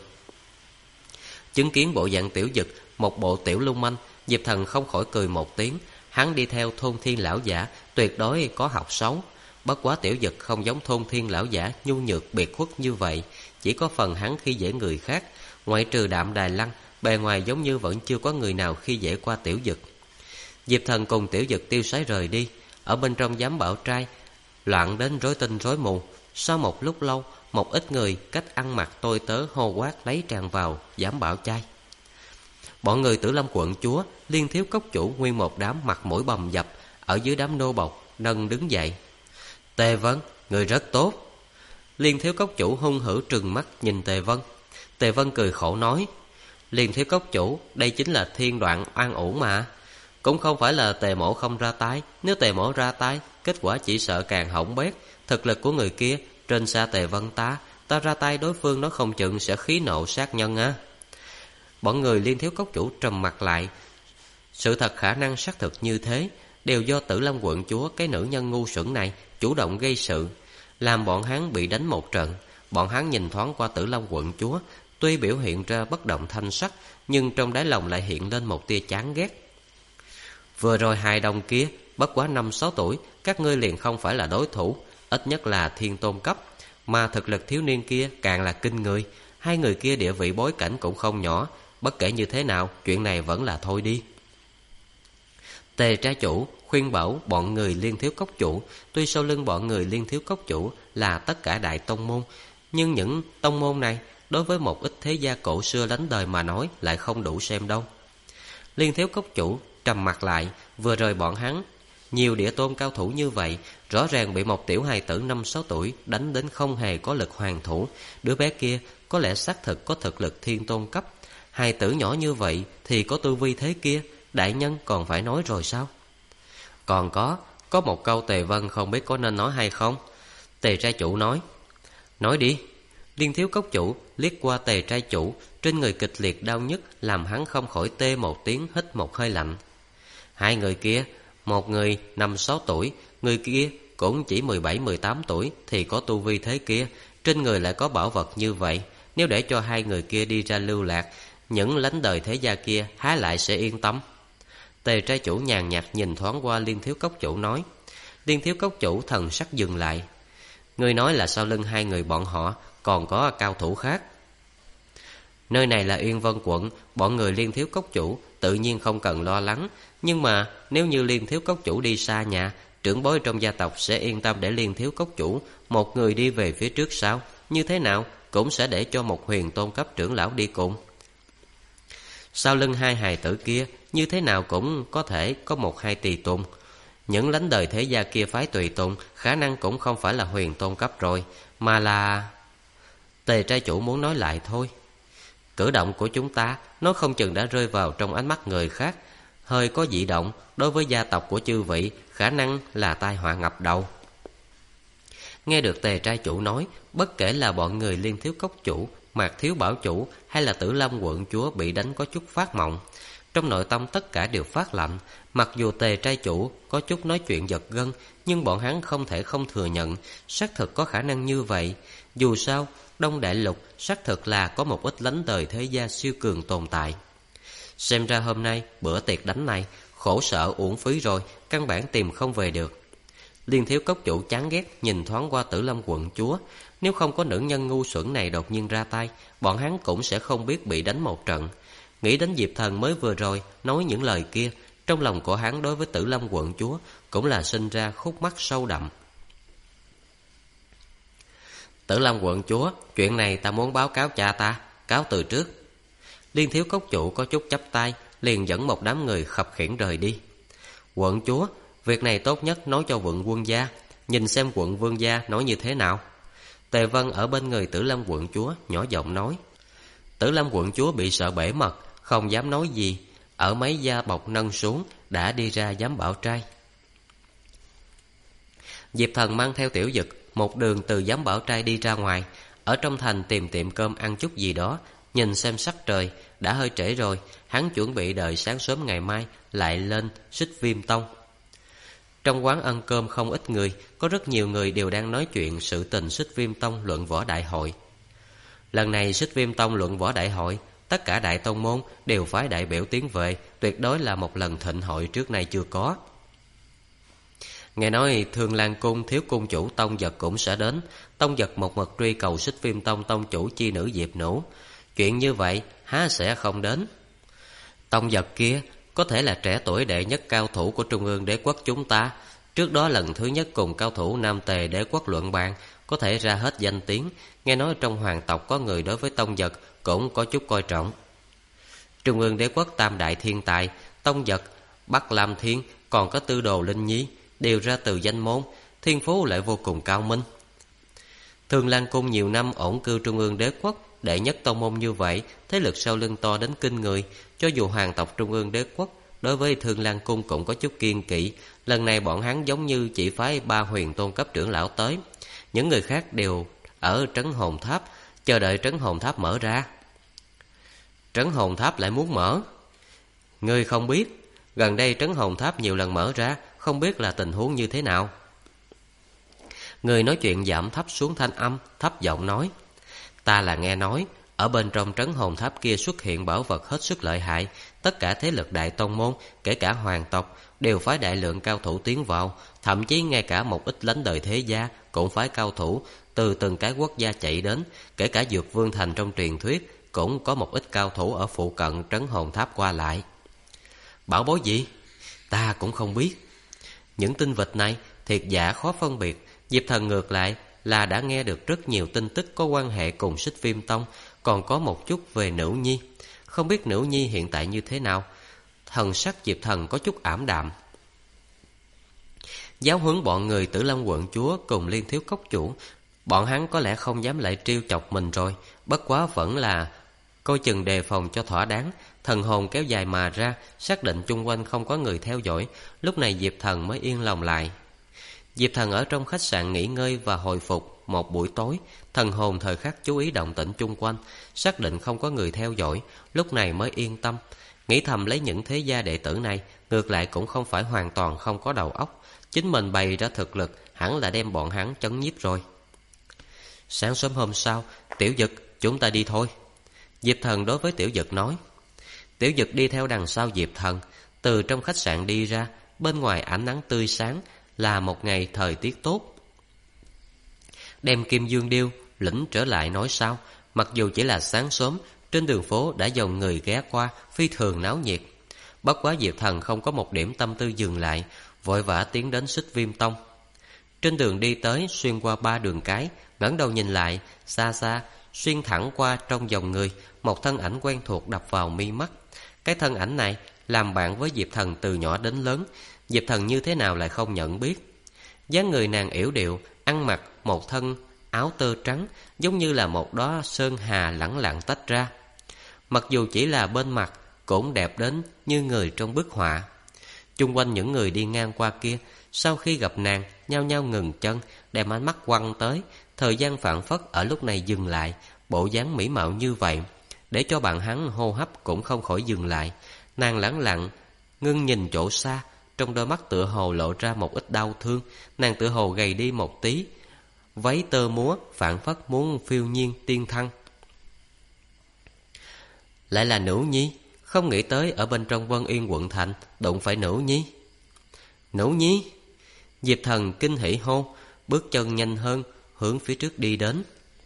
Chứng kiến bộ dạng Tiểu Dực, một bộ tiểu lung manh, Diệp Thần không khỏi cười một tiếng. Hắn đi theo Thôn Thiên lão giả, tuyệt đối có học xấu. Bất quá Tiểu Dực không giống Thôn Thiên lão giả nhu nhược biệt khuất như vậy, chỉ có phần hắn khi dễ người khác. Ngoại trừ Đạm Đài Lăng, bề ngoài giống như vẫn chưa có người nào khi dễ qua Tiểu Dực. Diệp Thần cùng Tiểu Dực tiêu sái rời đi. Ở bên trong giám bảo trai loạn đến rối tinh rối mù. Sau một lúc lâu, một ít người cách ăn mặc tôi tớ hô quát lấy tràn vào giám bảo trai. Bọn người Tử Lâm quận chúa, Liên Thiếu Cốc chủ nguyên một đám mặt mũi bầm dập, ở dưới đám nô bộc nâng đứng dậy. Tề Vân, người rất tốt. Liên Thiếu Cốc chủ hung hữu trừng mắt nhìn Tề Vân. Tề Vân cười khổ nói. Liên Thiếu Cốc chủ, đây chính là thiên đoạn oan uổng mà. Cũng không phải là Tề mỗ không ra tay. Nếu Tề mỗ ra tay, kết quả chỉ sợ càng hỏng bét. Thực lực của người kia trên xa Tề Vân ta ra tay đối phương nó không chừng sẽ khí nộ sát nhân á. Bọn người Liên Thiếu Cốc chủ trầm mặt lại. Sự thật khả năng xác thực như thế đều do Tử Lâm quận chúa, cái nữ nhân ngu xuẩn này chủ động gây sự, làm bọn hắn bị đánh một trận. Bọn hắn nhìn thoáng qua Tử Lâm quận chúa, tuy biểu hiện ra bất động thanh sắc, nhưng trong đáy lòng lại hiện lên một tia chán ghét. Vừa rồi hài đồng kia bất quá 5-6 tuổi, các ngươi liền không phải là đối thủ, ít nhất là thiên tôn cấp. Mà thực lực thiếu niên kia càng là kinh người. Hai người kia địa vị bối cảnh cũng không nhỏ. Bất kể như thế nào, chuyện này vẫn là thôi đi. Tề trai chủ khuyên bảo bọn người Liên Thiếu Cốc chủ. Tuy sau lưng bọn người Liên Thiếu Cốc chủ là tất cả đại tông môn, nhưng những tông môn này đối với một ít thế gia cổ xưa lánh đời mà nói lại không đủ xem đâu. Liên Thiếu Cốc chủ trầm mặt lại. Vừa rồi bọn hắn nhiều địa tôn cao thủ như vậy, rõ ràng bị một tiểu hài tử 5-6 tuổi đánh đến không hề có lực hoàn thủ. Đứa bé kia có lẽ xác thực có thực lực thiên tôn cấp. Hài tử nhỏ như vậy thì có tu vi thế kia, đại nhân còn phải nói rồi sao? Còn có một câu Tề Vân không biết có nên nói hay không. Tề trai chủ nói. Nói đi. Liên Thiếu Cốc chủ liếc qua Tề trai chủ, trên người kịch liệt đau nhức làm hắn không khỏi tê một tiếng, hít một hơi lạnh. Hai người kia, một người 5-6 tuổi, người kia cũng chỉ 17-18 tuổi thì có tu vi thế kia, trên người lại có bảo vật như vậy. Nếu để cho hai người kia đi ra lưu lạc, những lánh đời thế gia kia há lại sẽ yên tâm? Tề trai chủ nhàn nhạt nhìn thoáng qua Liên Thiếu Cốc chủ nói. Liên Thiếu Cốc chủ thần sắc dừng lại. Ngươi nói là sau lưng hai người bọn họ còn có cao thủ khác? Nơi này là Uyên Vân quận, bọn người Liên Thiếu Cốc chủ tự nhiên không cần lo lắng. Nhưng mà nếu như Liên Thiếu Cốc chủ đi xa nhà, trưởng bối trong gia tộc sẽ yên tâm để Liên Thiếu Cốc chủ một người đi về phía trước sao? Như thế nào cũng sẽ để cho một huyền tôn cấp trưởng lão đi cùng. Sau lưng hai hài tử kia như thế nào cũng có thể có 1-2 tùy tùng. Những lánh đời thế gia kia phái tùy tùng khả năng cũng không phải là huyền tôn cấp rồi, mà là... Tề trai chủ muốn nói lại thôi. Cử động của chúng ta nó không chừng đã rơi vào trong ánh mắt người khác, hơi có dị động, đối với gia tộc của chư vị khả năng là tai họa ngập đầu. Nghe được Tề trai chủ nói, bất kể là bọn người Liên Thiếu Cốc chủ, Mạc Thiếu Bảo chủ hay là Tử Lâm quận chúa bị đánh có chút phát mộng. Trong nội tâm tất cả đều phát lạnh. Mặc dù Tề trai chủ có chút nói chuyện giật gân, nhưng bọn hắn không thể không thừa nhận xác thực có khả năng như vậy. Dù sao, Đông Đại Lục xác thực là có một ít lánh đời thế gia siêu cường tồn tại. Xem ra hôm nay bữa tiệc đánh này khổ sở uổng phí rồi, căn bản tìm không về được. Liên Thiếu Cốc chủ chán ghét nhìn thoáng qua Tử Lâm quận chúa. Nếu không có nữ nhân ngu xuẩn này đột nhiên ra tay, bọn hắn cũng sẽ không biết bị đánh một trận. Nghĩ đến Diệp Thần mới vừa rồi nói những lời kia, trong lòng của hắn đối với Tử Lâm quận chúa cũng là sinh ra khúc mắc sâu đậm. Tử Lâm quận chúa, chuyện này ta muốn báo cáo cha ta, cáo từ trước. Liên Thiếu Cốc chủ có chút chắp tay, liền dẫn một đám người khập khiễng rời đi. Quận chúa, việc này tốt nhất nói cho quận quân gia, nhìn xem quận vương gia nói như thế nào. Tề Vân ở bên người Tử Lâm quận chúa nhỏ giọng nói. Tử Lâm quận chúa bị sợ bể mật, không dám nói gì, ở mấy gia bọc nâng xuống đã đi ra giám bảo trai. Diệp Thần mang theo Tiểu Dực một đường từ giám bảo trai đi ra ngoài, ở trong thành tìm tiệm cơm ăn chút gì đó. Nhìn xem sắc trời đã hơi trễ rồi, hắn chuẩn bị đợi sáng sớm ngày mai lại lên Xích Viêm Tông. Trong quán ăn cơm không ít người, có rất nhiều người đều đang nói chuyện sự tình Xích Viêm Tông luận võ đại hội. Lần này Xích Viêm Tông luận võ đại hội, tất cả đại tông môn đều phái đại biểu tiến về, tuyệt đối là một lần thịnh hội trước nay chưa có. Nghe nói Thương Lan Cung thiếu cung chủ Tông Giật cũng sẽ đến. Tông Giật một mực truy cầu Xích Viêm Tông tông chủ chi nữ Diệp Nũ. Chuyện như vậy há sẽ không đến. Tông Giật kia có thể là trẻ tuổi đệ nhất cao thủ của Trung ương đế quốc chúng ta. Trước đó lần thứ nhất cùng cao thủ Nam Tề đế quốc luận bàn, có thể ra hết danh tiếng. Nghe nói trong hoàng tộc có người đối với Tông Giật cũng có chút coi trọng. Trung ương đế quốc tam đại thiên tài Tông Giật, Bắc Lam Thiên, còn có Tư Đồ Linh Nhi đều ra từ danh môn, thiên phú lại vô cùng cao minh. Thương Lan Cung nhiều năm ổn cư Trung ương đế quốc, đệ nhất tông môn như vậy, thế lực sau lưng to đến kinh người. Cho dù hoàng tộc Trung ương đế quốc đối với Thương Lan Cung cũng có chút kiên kỵ. Lần này bọn hắn giống như chỉ phái 3 huyền tôn cấp trưởng lão tới, những người khác đều ở Trấn Hồn Tháp chờ đợi Trấn Hồn Tháp mở ra. Trấn Hồn Tháp lại muốn mở? Ngươi không biết, gần đây Trấn Hồn Tháp nhiều lần mở ra, không biết là tình huống như thế nào. Người nói chuyện giảm thấp xuống thanh âm, thấp giọng nói. Ta là nghe nói, ở bên trong Trấn Hồn Tháp kia xuất hiện bảo vật hết sức lợi hại. Tất cả thế lực đại tông môn, kể cả hoàng tộc, đều phái đại lượng cao thủ tiến vào. Thậm chí ngay cả một ít lãnh đời thế gia cũng phái cao thủ từ từng cái quốc gia chạy đến. Kể cả Dược Vương Thành trong truyền thuyết cũng có một ít cao thủ ở phụ cận Trấn Hồn Tháp qua lại. Bảo bối gì? Ta cũng không biết. Những tinh vịt này thiệt giả khó phân biệt. Diệp Thần ngược lại là đã nghe được rất nhiều tin tức có quan hệ cùng Xích Viêm Tông, còn có một chút về Nữ Nhi. Không biết Nữ Nhi hiện tại như thế nào. Thần sắc Diệp Thần có chút ảm đạm. Giáo huấn bọn người Tử Lâm quận chúa cùng Liên Thiếu Cốc chủ, bọn hắn có lẽ không dám lại trêu chọc mình rồi. Bất quá vẫn là coi chừng đề phòng cho thỏa đáng. Thần hồn kéo dài mà ra, xác định chung quanh không có người theo dõi. Lúc này Diệp Thần mới yên lòng lại. Diệp Thần ở trong khách sạn nghỉ ngơi và hồi phục một buổi tối. Thần hồn thời khắc chú ý động tĩnh chung quanh, xác định không có người theo dõi, lúc này mới yên tâm. Nghĩ thầm lấy những thế gia đệ tử này, ngược lại cũng không phải hoàn toàn không có đầu óc. Chính mình bày ra thực lực hẳn là đem bọn hắn chấn nhiếp rồi. Sáng sớm hôm sau, Tiểu Dực, chúng ta đi thôi. Diệp Thần đối với Tiểu Dực nói. Tiểu Dực đi theo đằng sau Diệp Thần, từ trong khách sạn đi ra. Bên ngoài ánh nắng tươi sáng, là một ngày thời tiết tốt. Đem Kim Dương Điêu lĩnh trở lại nói sao. Mặc dù chỉ là sáng sớm, trên đường phố đã dòng người ghé qua, phi thường náo nhiệt. Bất quá Diệp Thần không có một điểm tâm tư dừng lại, vội vã tiến đến Xích Viêm Tông. Trên đường đi tới, xuyên qua 3 đường cái, ngẩng đầu nhìn lại, xa xa xuyên thẳng qua trong dòng người, một thân ảnh quen thuộc đập vào mi mắt. Cái thân ảnh này làm bạn với Diệp Thần từ nhỏ đến lớn. Diệp Thần như thế nào lại không nhận biết. Dáng người nàng yểu điệu, ăn mặc một thân áo tơ trắng, giống như là một đóa sơn hà lẳng lặng tách ra. Mặc dù chỉ là bên mặt, cũng đẹp đến như người trong bức họa. Chung quanh những người đi ngang qua kia, sau khi gặp nàng nhao nhao ngừng chân, đem ánh mắt quăng tới. Thời gian phảng phất ở lúc này dừng lại. Bộ dáng mỹ mạo như vậy để cho bạn hắn hô hấp cũng không khỏi dừng lại. Nàng lẳng lặng ngưng nhìn chỗ xa, trong đôi mắt tựa hồ lộ ra một ít đau thương. Nàng tựa hồ gầy đi một tí, váy tơ múa phảng phất muốn phiêu nhiên tiên thăng. Lại là Nữ Nhi. Không nghĩ tới ở bên trong Vân Yên quận thành đụng phải Nữ Nhi. Nữ Nhi! Diệp Thần kinh hỉ hô, bước chân nhanh hơn, hướng phía trước đi đến.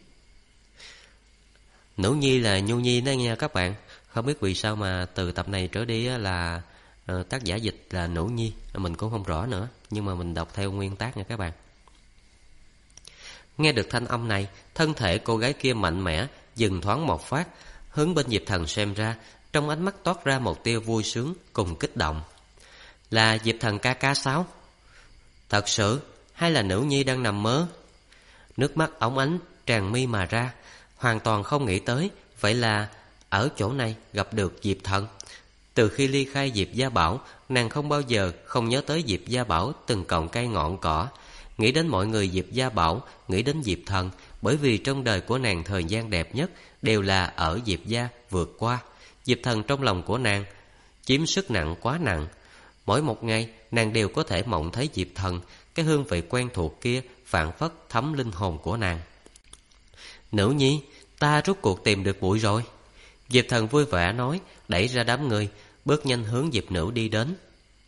Nữ Nhi là Nhu Nhi đó nha các bạn. Không biết vì sao mà từ tập này trở đi là tác giả dịch là Nữ Nhi. Mình cũng không rõ nữa, nhưng mà mình đọc theo nguyên tác nha các bạn. Nghe được thanh âm này, thân thể cô gái kia mạnh mẽ dừng thoáng một phát, hướng bên Diệp Thần xem ra. Trong ánh mắt toát ra một tia vui sướng cùng kích động. Là Diệp Thần ca ca sao? Thật sự hay là Nữ Nhi đang nằm mơ? Nước mắt óng ánh tràn mi mà ra. Hoàn toàn không nghĩ tới, vậy là ở chỗ này gặp được Diệp Thần. Từ khi ly khai Diệp Gia Bảo, nàng không bao giờ không nhớ tới Diệp Gia Bảo từng cọng cây ngọn cỏ. Nghĩ đến mọi người Diệp Gia Bảo, nghĩ đến Diệp Thần, bởi vì trong đời của nàng thời gian đẹp nhất đều là ở Diệp Gia vượt qua. Diệp Thần trong lòng của nàng chiếm sức nặng quá nặng. Mỗi một ngày nàng đều có thể mộng thấy Diệp Thần. Cái hương vị quen thuộc kia phảng phất thấm linh hồn của nàng. Nữ Nhi, ta rốt cuộc tìm được muội rồi. Diệp Thần vui vẻ nói, đẩy ra đám người, bước nhanh hướng Diệp Nữ đi đến.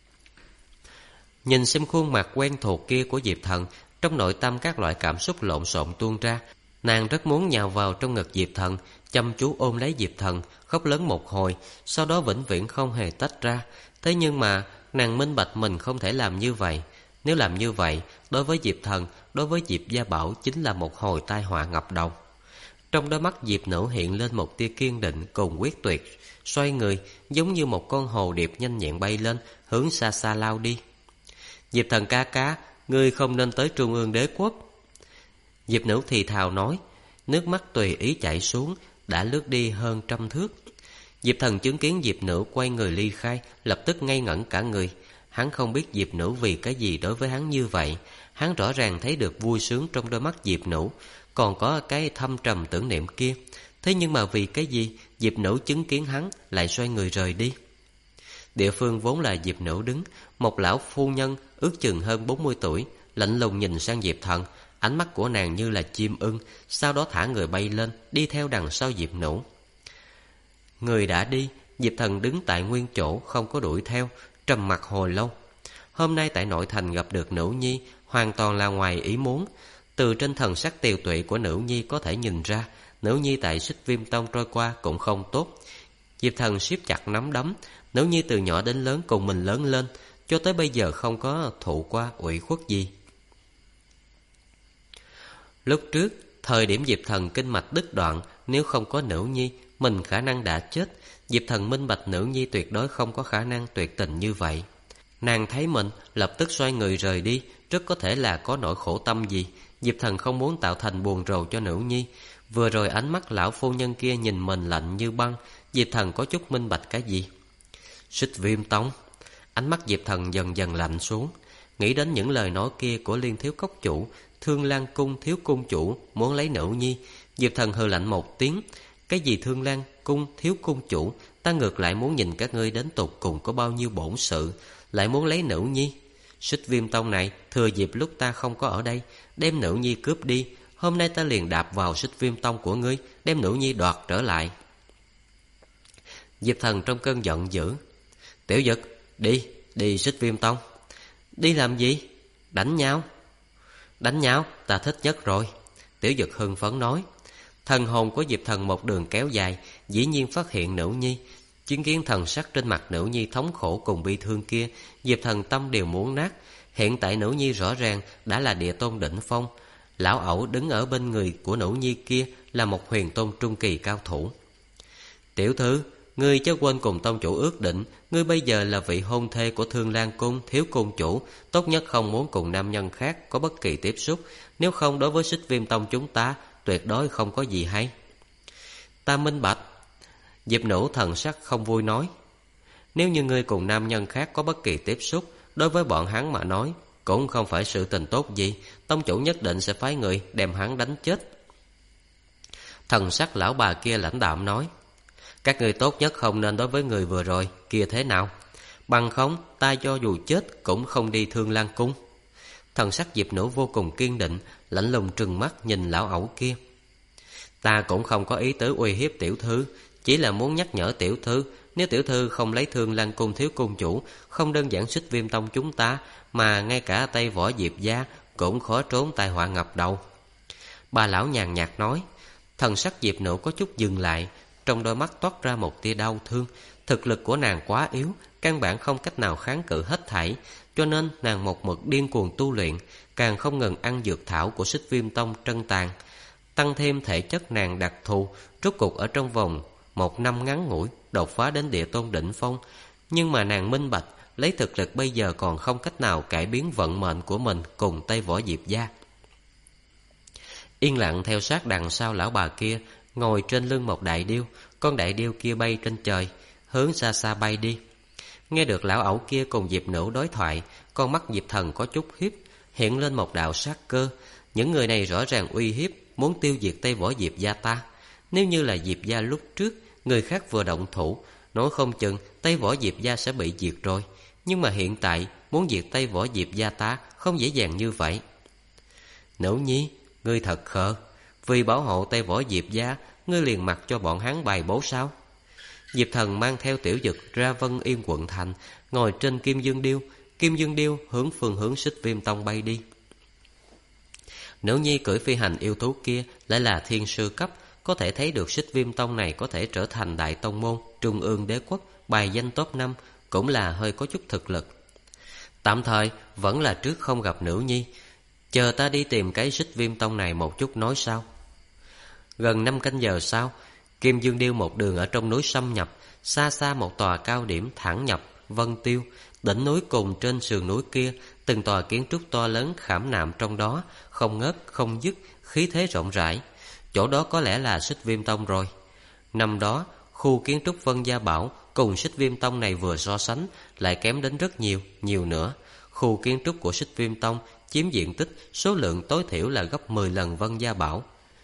Nhìn xem khuôn mặt quen thuộc kia của Diệp Thần, trong nội tâm các loại cảm xúc lộn xộn tuôn ra. Nàng rất muốn nhào vào trong ngực Diệp Thần, chăm chú ôm lấy Diệp Thần, khóc lớn một hồi, sau đó vĩnh viễn không hề tách ra. Thế nhưng mà nàng minh bạch mình không thể làm như vậy. Nếu làm như vậy, đối với Diệp Thần, đối với Diệp Gia Bảo chính là một hồi tai họa ngập đầu. Trong đôi mắt Diệp Nữ hiện lên một tia kiên định cùng quyết tuyệt, xoay người giống như một con hồ điệp nhanh nhẹn bay lên, hướng xa xa lao đi. Diệp Thần ca ca, ngươi không nên tới Trung ương Đế quốc. Diệp Nữ thì thào nói, nước mắt tùy ý chảy xuống, đã lướt đi hơn 100 thước. Diệp Thần chứng kiến Diệp Nữ quay người ly khai, lập tức ngây ngẩn cả người. Hắn không biết Diệp Nữ vì cái gì đối với hắn như vậy. Hắn rõ ràng thấy được vui sướng trong đôi mắt Diệp Nữ, còn có cái thâm trầm tưởng niệm kia. Thế nhưng mà vì cái gì Diệp Nữ chứng kiến hắn lại xoay người rời đi? Địa phương vốn là Diệp Nữ đứng, một lão phu nhân ước chừng hơn 40 tuổi, lạnh lùng nhìn sang Diệp Thần. Ánh mắt của nàng như là chim ưng, sau đó thả người bay lên, đi theo đằng sau Diệp Nữ. Người đã đi, Diệp Thần đứng tại nguyên chỗ không có đuổi theo, trầm mặc hồi lâu. Hôm nay tại nội thành gặp được Nữ Nhi hoàn toàn là ngoài ý muốn. Từ trên thần sắc tiều tụy của Nữ Nhi có thể nhìn ra, Nữ Nhi tại Xích Viêm Tông trôi qua cũng không tốt. Diệp Thần siết chặt nắm đấm. Nữ Nhi từ nhỏ đến lớn cùng mình lớn lên, cho tới bây giờ không có thụ qua ủy khuất gì. Lúc trước, thời điểm Diệp Thần kinh mạch đứt đoạn, nếu không có Nữ Nhi, mình khả năng đã chết. Diệp Thần minh bạch Nữ Nhi tuyệt đối không có khả năng tuyệt tình như vậy. Nàng thấy mình, lập tức xoay người rời đi, rất có thể là có nỗi khổ tâm gì. Diệp Thần không muốn tạo thành buồn rầu cho Nữ Nhi. Vừa rồi ánh mắt lão phu nhân kia nhìn mình lạnh như băng, Diệp Thần có chút minh bạch cái gì. Xích Viêm Tông. Ánh mắt Diệp Thần dần dần lạnh xuống, nghĩ đến những lời nói kia của Liên Thiếu Cốc chủ, Thương Lan Cung thiếu cung chủ muốn lấy Nữ Nhi. Diệp Thần hừ lạnh một tiếng. Cái gì Thương Lan Cung thiếu cung chủ, ta ngược lại muốn nhìn các ngươi đến tột cùng có bao nhiêu bổn sự, lại muốn lấy Nữ Nhi. Xích Viêm Tông này thừa dịp lúc ta không có ở đây, đem Nữ Nhi cướp đi. Hôm nay ta liền đạp vào Xích Viêm Tông của ngươi, đem Nữ Nhi đoạt trở lại. Diệp Thần trong cơn giận dữ. Tiểu Dực, đi Xích Viêm Tông. Đi làm gì? Đánh nhau. Đánh nhau, ta thích nhất rồi. Tiểu Dực hưng phấn nói. Thần hồn của Diệp Thần một đường kéo dài, dĩ nhiên phát hiện Nữ Nhi. Chứng kiến thần sắc trên mặt Nữ Nhi thống khổ cùng bi thương kia, Diệp Thần tâm đều muốn nát. Hiện tại Nữ Nhi rõ ràng đã là địa tôn đỉnh phong. Lão ẩu đứng ở bên người của Nữ Nhi kia là một huyền tôn trung kỳ cao thủ. Tiểu thư, ngươi chớ quên cùng tông chủ ước định, ngươi bây giờ là vị hôn thê của Thương Lan Cung thiếu cung chủ, tốt nhất không muốn cùng nam nhân khác có bất kỳ tiếp xúc, nếu không đối với Xích Viêm Tông chúng ta tuyệt đối không có gì hay. Ta minh bạch. Diệp Nữ thần sắc không vui nói. Nếu như ngươi cùng nam nhân khác có bất kỳ tiếp xúc, đối với bọn hắn mà nói cũng không phải sự tình tốt gì. Tông chủ nhất định sẽ phái người đem hắn đánh chết. Thần sắc lão bà kia lãnh đạm nói: các ngươi tốt nhất không nên đối với người vừa rồi kia thế nào, bằng không ta cho dù chết cũng không đi Thương Lan cung. Thần sắc Diệp Nữ vô cùng kiên định, lạnh lùng trừng mắt nhìn lão ẩu kia. Ta cũng không có ý tứ uy hiếp tiểu thư, chỉ là muốn nhắc nhở tiểu thư, nếu tiểu thư không lấy Thương Lan cung thiếu cung chủ, không đơn giản Xích Viêm tông chúng ta, mà ngay cả Tây Võ Diệp gia cũng khó trốn tai họa ngập đầu. Bà lão nhàn nhạt nói. Thần sắc Diệp Nữ có chút dừng lại, trong đôi mắt toát ra một tia đau thương. Thực lực của nàng quá yếu, căn bản không cách nào kháng cự hết thảy, cho nên nàng một mực điên cuồng tu luyện, càng không ngừng ăn dược thảo của Xích Viêm tông trân tàn. Tăng thêm thể chất nàng đặc thù, rốt cục ở trong vòng 1 năm ngắn ngủi đột phá đến địa tôn đỉnh phong. Nhưng mà nàng minh bạch, lấy thực lực bây giờ còn không cách nào cải biến vận mệnh của mình cùng Tây Võ Diệp gia. Yên lặng theo sát đằng sau lão bà kia, ngồi trên lưng một đại điêu. Con đại điêu kia bay trên trời, hướng xa xa bay đi. Nghe được lão ẩu kia cùng Diệp Nữ đối thoại, con mắt Diệp Thần có chút hiếp, hiện lên một đạo sát cơ. Những người này rõ ràng uy hiếp, muốn tiêu diệt Tây Võ Diệp gia ta. Nếu như là Diệp gia lúc trước, người khác vừa động thủ, nói không chừng Tây Võ Diệp gia sẽ bị diệt rồi. Nhưng mà hiện tại muốn diệt Tây Võ Diệp gia ta không dễ dàng như vậy. Nữ nhi, ngươi thật khờ, vì bảo hộ Tây Võ Diệp gia, ngươi liền mặc cho bọn hắn bài bố sao? Diệp Thần mang theo Tiểu Dực ra Vân Yên quận thành, ngồi trên Kim Dương Điêu. Kim Dương Điêu hướng phương hướng Xích Viêm tông bay đi. Nữ nhi cưỡi phi hành yêu thú kia lại là thiên sư cấp, có thể thấy được Xích Viêm tông này có thể trở thành đại tông môn, trung ương đế quốc, bài danh top 5, cũng là hơi có chút thực lực. Tạm thời vẫn là trước không gặp nữ nhi, chờ ta đi tìm cái Xích Viêm tông này một chút nói sau. Gần 5 canh giờ sau, Kim Dương Điêu một đường ở trong núi xâm nhập, xa xa một tòa cao điểm thẳng nhập Vân Tiêu. Đỉnh núi cùng trên sườn núi kia, từng tòa kiến trúc to lớn khảm nạm trong đó, không ngớt không dứt, khí thế rộng rãi. Chỗ đó có lẽ là Xích Viêm tông rồi. Năm đó, khu kiến trúc Vân Gia Bảo cùng Xích Viêm tông này vừa so sánh lại kém đến rất nhiều nữa. Khu kiến trúc của Xích Viêm tông chiếm diện tích, số lượng tối thiểu là gấp 10 lần Vân Gia Bảo.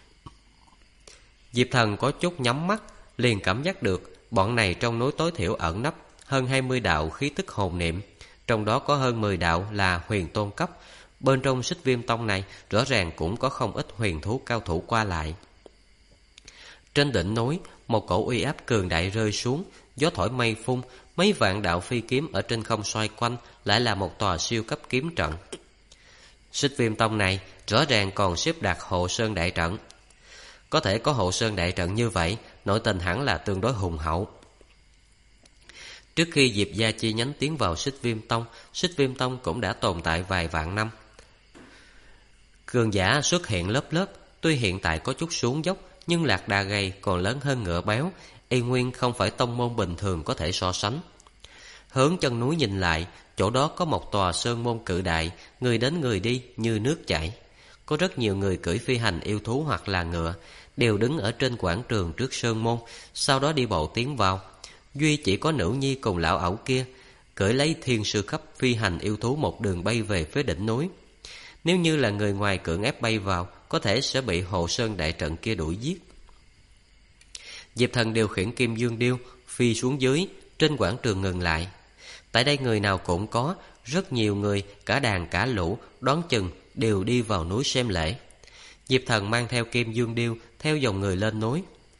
Diệp Thần có chút nhắm mắt, liền cảm giác được bọn này trong núi tối thiểu ẩn nấp hơn 20 đạo khí tức hồn niệm, trong đó có hơn 10 đạo là huyền tôn cấp. Bên trong Xích Viêm tông này rõ ràng cũng có không ít huyền thú cao thủ qua lại. Trên đỉnh núi, một cổ uy áp cường đại rơi xuống, gió thổi mây phun, mấy vạn đạo phi kiếm ở trên không xoay quanh, lại là một tòa siêu cấp kiếm trận. Xích Viêm tông này rõ ràng còn xếp đặt Hộ Sơn đại trận. Có thể có Hộ Sơn đại trận như vậy, nội tình hẳn là tương đối hùng hậu. Trước khi Diệp gia chi nhánh tiến vào Xích Viêm tông cũng đã tồn tại vài vạn năm. Cường giả xuất hiện lớp lớp, tuy hiện tại có chút xuống dốc, nhưng lạc đà gầy còn lớn hơn ngựa béo, y nguyên không phải tông môn bình thường có thể so sánh. Hướng chân núi nhìn lại, chỗ đó có một tòa sơn môn cự đại, người đến người đi như nước chảy. Có rất nhiều người cưỡi phi hành yêu thú hoặc là ngựa, đều đứng ở trên quảng trường trước sơn môn, sau đó đi bộ tiến vào. Duy chỉ có nữ nhi cùng lão ẩu kia, cưỡi lấy thiên sư cấp phi hành yêu thú một đường bay về phía đỉnh núi. Nếu như là người ngoài cưỡng ép bay vào, có thể sẽ bị Hộ Sơn đại trận kia đuổi giết. Diệp Thần điều khiển Kim Dương Điêu phi xuống dưới, trên quảng trường ngừng lại. Tại đây người nào cũng có, rất nhiều người, cả đàn cả lũ, đoán chừng đều đi vào núi xem lễ. Diệp Thần mang theo Kim Dương Điêu theo dòng người lên núi.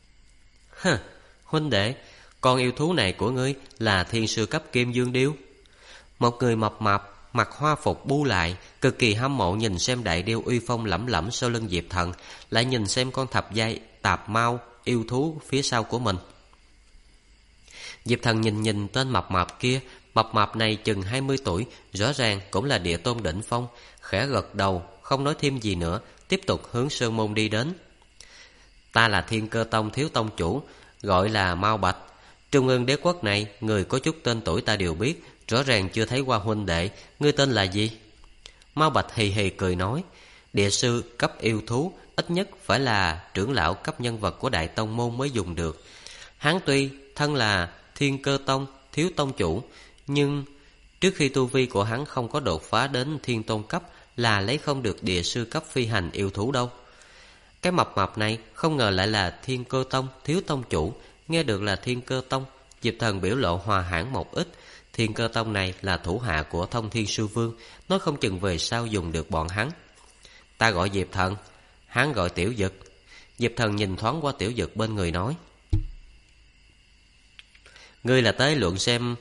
Huynh đệ, con yêu thú này của ngươi là thiên sư cấp Kim Dương Điêu. Một người mập mạp, mặc hoa phục bu lại, cực kỳ hâm mộ nhìn xem đại điêu uy phong lẫm lẫm sau lưng Diệp Thần, lại nhìn xem con thập giai tạp mao yêu thú phía sau của mình. Diệp Thần nhìn tên mập mạp kia, mập mạp này chừng 20 tuổi, rõ ràng cũng là địa tôn đỉnh phong, khẽ gật đầu, không nói thêm gì nữa, tiếp tục hướng sơn môn đi đến. Ta là Thiên Cơ tông thiếu tông chủ, gọi là Mao Bạch. Trung ương đế quốc này, người có chút tên tuổi ta đều biết, rõ ràng chưa thấy qua huynh đệ. Ngươi tên là gì? Mao Bạch hì hì cười nói, địa sư cấp yêu thú, ít nhất phải là trưởng lão cấp nhân vật của đại tông môn mới dùng được. Hắn tuy thân là Thiên Cơ tông thiếu tông chủ, nhưng Trước khi tu vi của hắn không có đột phá đến thiên tôn cấp là lấy không được địa sư cấp phi hành yêu thú đâu. Cái mập mập này không ngờ lại là Thiên Cơ Tông thiếu tông chủ. Nghe được là Thiên Cơ Tông, Diệp Thần biểu lộ hòa hãn một ít. Thiên Cơ Tông này là thủ hạ của Thông Thiên Sư Vương, nói không chừng về sau dùng được bọn hắn. Ta gọi Diệp Thần, hắn gọi Tiểu Dực. Diệp Thần nhìn thoáng qua Tiểu Dực bên người nói: Ngươi là tới luận xem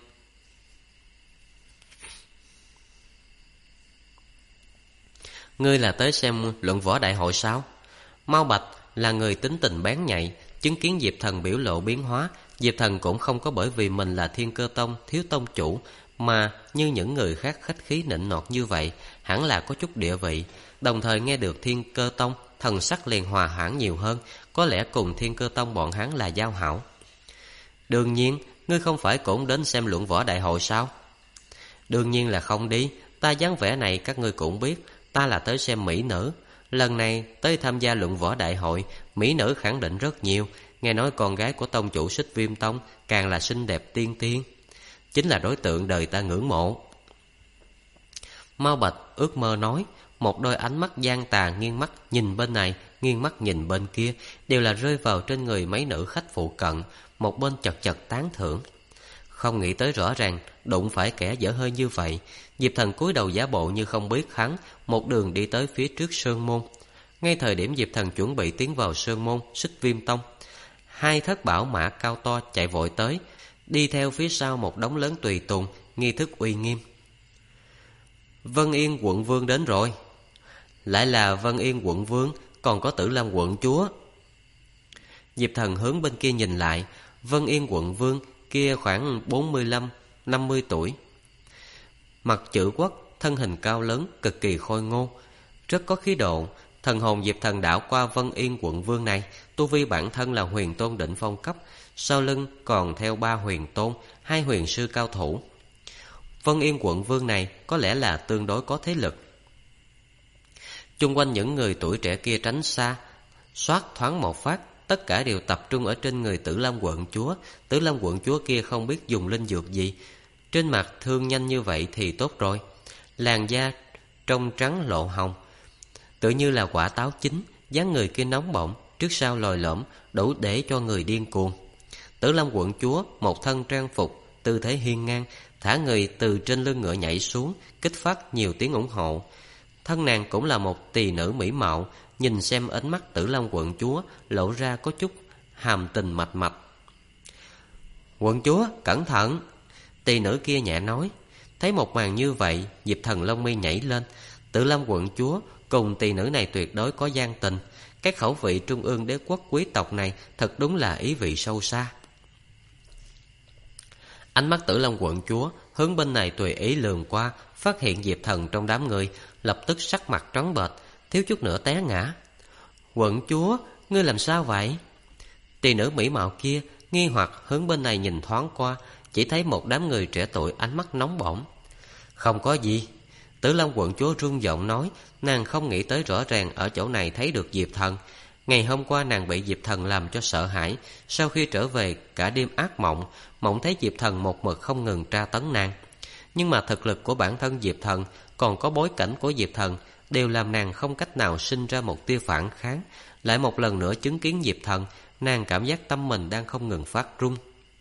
luận võ đại hội sao? Mao Bạch là người tính tình bén nhạy, chứng kiến Diệp Thần biểu lộ biến hóa, Diệp Thần cũng không có bởi vì mình là Thiên Cơ Tông thiếu tông chủ mà như những người khác khách khí nịnh nọt như vậy, hẳn là có chút địa vị. Đồng thời nghe được Thiên Cơ Tông, thần sắc liền hòa hoãn nhiều hơn, có lẽ cùng Thiên Cơ Tông bọn hắn là giao hảo. Đương nhiên, ngươi không phải cũng đến xem luận võ đại hội sao? Đương nhiên là không đi, ta dáng vẻ này các ngươi cũng biết, ta là tới xem mỹ nữ. Lần này tới tham gia luận võ đại hội, mỹ nữ khẳng định rất nhiều. Nghe nói con gái của tông chủ Xích Viêm Tông càng là xinh đẹp tiên tiên, chính là đối tượng đời ta ngưỡng mộ. Mao Bạch ước mơ nói, một đôi ánh mắt gian tà nghiêng mắt nhìn bên này, nghiêng mắt nhìn bên kia, đều là rơi vào trên người mấy nữ khách phụ cận, một bên chật chật tán thưởng. Không nghĩ tới rõ ràng đụng phải kẻ dở hơi như vậy. Diệp Thần cúi đầu giả bộ như không biết hắn, một đường đi tới phía trước sơn môn. Ngay thời điểm Diệp Thần chuẩn bị tiến vào sơn môn Xích Viêm Tông, hai thất bảo mã cao to chạy vội tới, đi theo phía sau một đống lớn tùy tùng, nghi thức uy nghiêm. Vân Yên quận vương đến rồi. Lại là Vân Yên quận vương, còn có Tử Lâm quận chúa. Diệp Thần hướng bên kia nhìn lại, Vân Yên quận vương kia khoảng 45-50 tuổi, mặt chữ quốc, thân hình cao lớn, cực kỳ khôi ngô, rất có khí độ. Thần hồn Diệp Thần đảo qua Vân Yên quận vương này, tu vi bản thân là huyền tôn đỉnh phong cấp, sau lưng còn theo 3 huyền tôn, 2 huyền sư cao thủ. Vân Yên quận vương này có lẽ là tương đối có thế lực. Chung quanh những người tuổi trẻ kia tránh xa, xoát thoáng một phát, tất cả đều tập trung ở trên người Tử Lâm quận chúa. Tử Lâm quận chúa kia không biết dùng linh dược gì, trên mặt thương nhanh như vậy thì tốt rồi. Làn da trong trắng lộ hồng, tự như là quả táo chín, dáng người kia nóng bỏng, trước sau lồi lõm, đủ để cho người điên cuồng. Tử Lâm quận chúa một thân trang phục, tư thế hiên ngang, thả người từ trên lưng ngựa nhảy xuống, kích phát nhiều tiếng ủng hộ. Thân nàng cũng là một tỳ nữ mỹ mạo, nhìn xem ánh mắt Tử Lâm quận chúa lộ ra có chút hàm tình mạch mạch. Quận chúa, cẩn thận! Tỳ nữ kia nhẹ nói. Thấy một màn như vậy, Diệp Thần lông mi nhảy lên. Tử Lâm quận chúa cùng tỳ nữ này tuyệt đối có gian tình. Cái khẩu vị trung ương đế quốc quý tộc này thật đúng là ý vị sâu xa. Ánh mắt Tử Lâm quận chúa hướng bên này tùy ý lườm qua, phát hiện Diệp Thần trong đám người, lập tức sắc mặt trắng bệch, thiếu chút nữa té ngã. Quận chúa, ngươi làm sao vậy? Tỳ nữ mỹ mạo kia nghi hoặc hướng bên này nhìn thoáng qua, chỉ thấy một đám người trẻ tuổi ánh mắt nóng bỏng. Không có gì. Tử Lâm quận chúa run giọng nói, nàng không nghĩ tới rõ ràng ở chỗ này thấy được Diệp Thần. Ngày hôm qua nàng bị Diệp Thần làm cho sợ hãi, sau khi trở về cả đêm ác mộng, mộng thấy Diệp Thần một mực không ngừng tra tấn nàng. Nhưng mà thực lực của bản thân Diệp Thần, còn có bối cảnh của Diệp Thần, đều làm nàng không cách nào sinh ra một tia phản kháng. Lại một lần nữa chứng kiến Diệp Thần, nàng cảm giác tâm mình đang không ngừng phát run.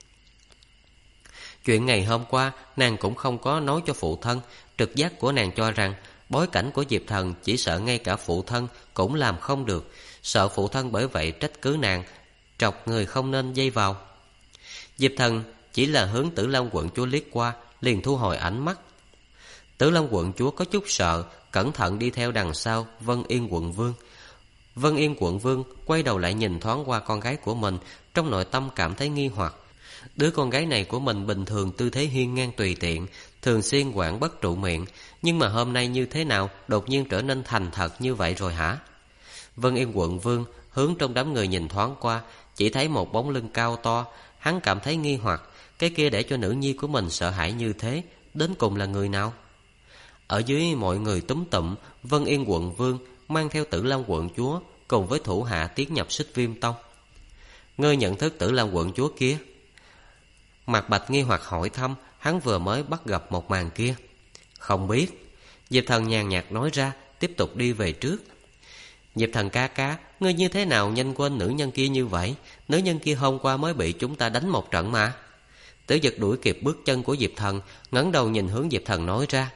Chuyện ngày hôm qua nàng cũng không có nói cho phụ thân. Trực giác của nàng cho rằng bối cảnh của Diệp Thần chỉ sợ ngay cả phụ thân cũng làm không được, sợ phụ thân bởi vậy trách cứ nàng, trọc người không nên dây vào. Diệp Thần chỉ là hướng Tử Lâm quận chúa liếc qua, liền thu hồi ánh mắt. Tử Lâm quận chúa có chút sợ, cẩn thận đi theo đằng sau Vân Yên quận vương. Vân Yên quận vương quay đầu lại nhìn thoáng qua con gái của mình, trong nội tâm cảm thấy nghi hoặc. Đứa con gái này của mình bình thường tư thế hiên ngang tùy tiện, thường xuyên quản bất trụ miệng, nhưng mà hôm nay như thế nào đột nhiên trở nên thành thật như vậy rồi hả? Vân Yên quận vương hướng trong đám người nhìn thoáng qua, chỉ thấy một bóng lưng cao to. Hắn cảm thấy nghi hoặc, cái kia để cho nữ nhi của mình sợ hãi như thế, đến cùng là người nào? Ở dưới mọi người túm tụm, Vân Yên quận vương mang theo Tử Lâm quận chúa cùng với thủ hạ tiến nhập Xích Viêm Tông. Ngươi nhận thức Tử Lâm quận chúa kia? Mạc Bạch nghi hoặc hỏi thăm, hắn vừa mới bắt gặp một màn kia? Không biết. Diệp Thần nhàn nhạt nói ra, tiếp tục đi về trước. Diệp Thần ca ca, ngươi như thế nào nhanh quên nữ nhân kia như vậy? Nữ nhân kia hôm qua mới bị chúng ta đánh một trận mà. Tiểu Dực đuổi kịp bước chân của Diệp Thần, ngẩng đầu nhìn hướng Diệp Thần nói ra.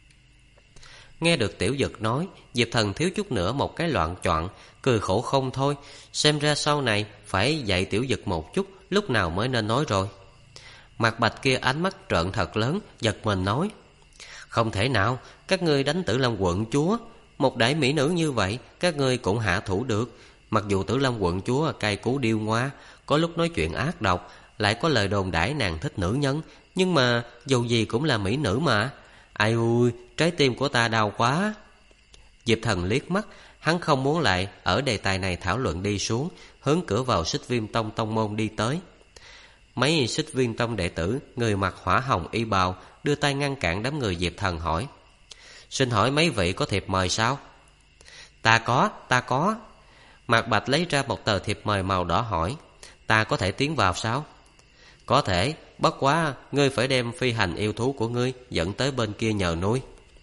Nghe được Tiểu Dực nói, Diệp Thần thiếu chút nữa một cái loạng choạng, cười khổ không thôi. Xem ra sau này phải dạy Tiểu Dực một chút, lúc nào mới nên nói rồi. Mạc Bạch kia ánh mắt trợn thật lớn, giật mình nói. Không thể nào, các ngươi đánh Tử Long quận chúa, một đại mỹ nữ như vậy các ngươi cũng hạ thủ được. Mặc dù Tử Long quận chúa cay cú điêu ngoa, có lúc nói chuyện ác độc, lại có lời đồn đãi nàng thích nữ nhân, nhưng mà dù gì cũng là mỹ nữ mà. Ai ui, trái tim của ta đau quá. Diệp Thần liếc mắt, hắn không muốn lại ở đề tài này thảo luận đi xuống, hướng cửa vào Xích Viêm Tông tông môn đi tới. Mấy Xích Viêm Tông đệ tử, người mặc hỏa hồng y bào, đưa tay ngăn cản đám người Diệp Thần hỏi. Xin hỏi mấy vị có thiệp mời sao? Ta có. Mạc Bạch lấy ra một tờ thiệp mời màu đỏ hỏi. Ta có thể tiến vào sao? Có thể, bất quá ngươi phải đem phi hành yêu thú của ngươi dẫn tới bên kia nhờ nuôi.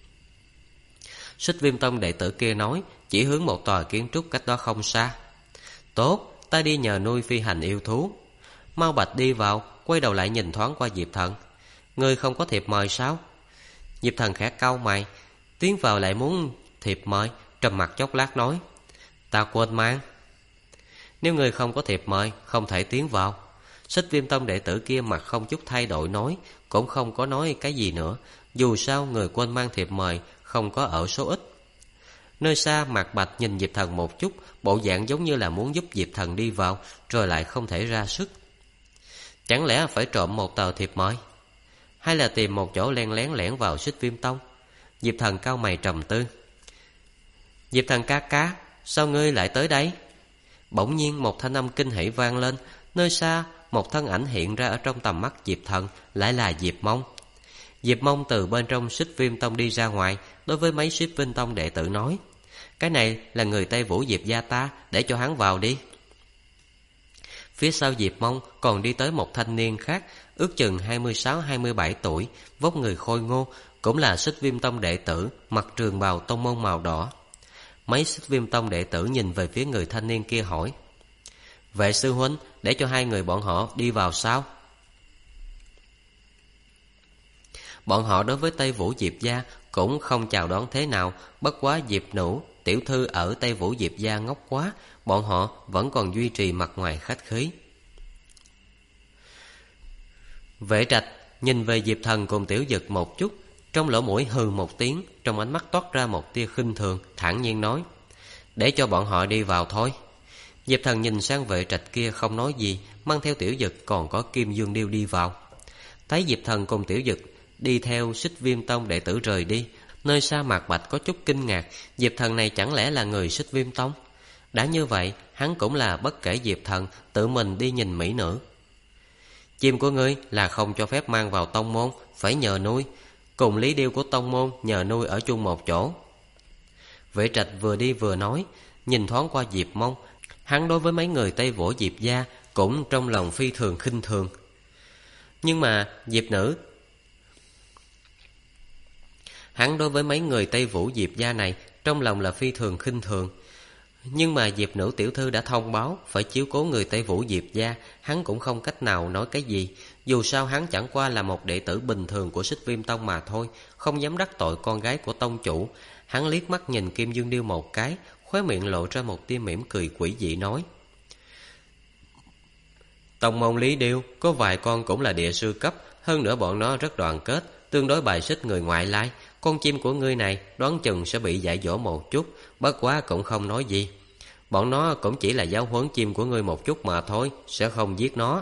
Xích Viêm Tông đệ tử kia nói, chỉ hướng một tòa kiến trúc cách đó không xa. Tốt, ta đi nhờ nuôi phi hành yêu thú. Mao Bạch đi vào, quay đầu lại nhìn thoáng qua Diệp Thần. Ngươi không có thiệp mời sao? Diệp Thần khẽ cau mày, tiến vào lại muốn thiệp mời, trầm mặc chốc lát nói. Ta quên mang. Nếu ngươi không có thiệp mời, không thể tiến vào. Xích Viêm Tông đệ tử kia mặt không chút thay đổi nói, cũng không có nói cái gì nữa. Dù sao người quên mang thiệp mời không có ở số ít. Nơi xa Mạc Bạch nhìn Diệp Thần một chút, bộ dạng giống như là muốn giúp Diệp Thần đi vào, rồi lại không thể ra sức. Chẳng lẽ phải trộm một tờ thiệp mời, hay là tìm một chỗ len lén lẻn vào Xích Viêm Tông? Diệp Thần cau mày trầm tư. Diệp Thần ca ca, sao ngươi lại tới đây? Bỗng nhiên một thanh âm kinh hỉ vang lên. Nơi xa một thân ảnh hiện ra ở trong tầm mắt Diệp Thần, lại là Diệp Mông. Diệp Mông từ bên trong Xích Viêm Tông đi ra ngoài, đối với mấy Xích Viêm Tông đệ tử nói. Cái này là người Tây Vũ Diệp gia ta, để cho hắn vào đi. Phía sau Diệp Mông còn đi tới một thanh niên khác, ước chừng 26-27 tuổi, vóc người khôi ngô, cũng là Xích Viêm Tông đệ tử, mặc trường bào tông môn màu đỏ. Mấy Xích Viêm Tông đệ tử nhìn về phía người thanh niên kia hỏi. Vệ sư huynh, để cho hai người bọn họ đi vào sao? Bọn họ đối với Tây Vũ Diệp gia cũng không chào đón thế nào, bất quá Diệp Nữ tiểu thư ở Tây Vũ Diệp gia ngốc quá, bọn họ vẫn còn duy trì mặt ngoài khách khí. Vệ Trạch nhìn về Diệp Thần cùng Tiểu Dực một chút, trong lỗ mũi hừ một tiếng, trong ánh mắt toát ra một tia khinh thường, thản nhiên nói. Để cho bọn họ đi vào thôi. Diệp Thần nhìn sang Vệ Trạch kia không nói gì, mang theo Tiểu Dực còn có Kim Dương Điêu đi vào. Thấy Diệp Thần cùng Tiểu Dực đi theo Xích Viêm Tông đệ tử rời đi, nơi sa mạc Bạch có chút kinh ngạc. Diệp Thần này chẳng lẽ là người Xích Viêm Tông? Đã như vậy, hắn cũng là bất kể Diệp Thần tự mình đi nhìn mỹ nữ. Chim của ngươi là không cho phép mang vào tông môn, phải nhờ nuôi. Cùng Lý Điêu của tông môn nhờ nuôi ở chung một chỗ. Vệ Trạch vừa đi vừa nói, nhìn thoáng qua Diệp Mông. Hắn đối với mấy người Tây Vũ Diệp gia cũng trong lòng phi thường khinh thường. Nhưng mà Diệp Nữ, hắn đối với mấy người Tây Vũ Diệp gia này trong lòng là phi thường khinh thường. Nhưng mà Diệp Nữ tiểu thư đã thông báo phải chiếu cố người Tây Vũ Diệp gia, hắn cũng không cách nào nói cái gì. Dù sao hắn chẳng qua là một đệ tử bình thường của Xích Viêm Tông mà thôi, không dám đắc tội con gái của tông chủ. Hắn liếc mắt nhìn Kim Dương Điêu một cái, khóe miệng lộ ra một tia mỉm cười quỷ dị nói. Tông môn Lý Điêu có vài con cũng là địa sư cấp, hơn nữa bọn nó rất đoàn kết, tương đối bài xích người ngoại lai. Con chim của ngươi này đoán chừng sẽ bị dạy dỗ một chút, bất quá cũng không nói gì. Bọn nó cũng chỉ là giáo huấn chim của ngươi một chút mà thôi, sẽ không giết nó.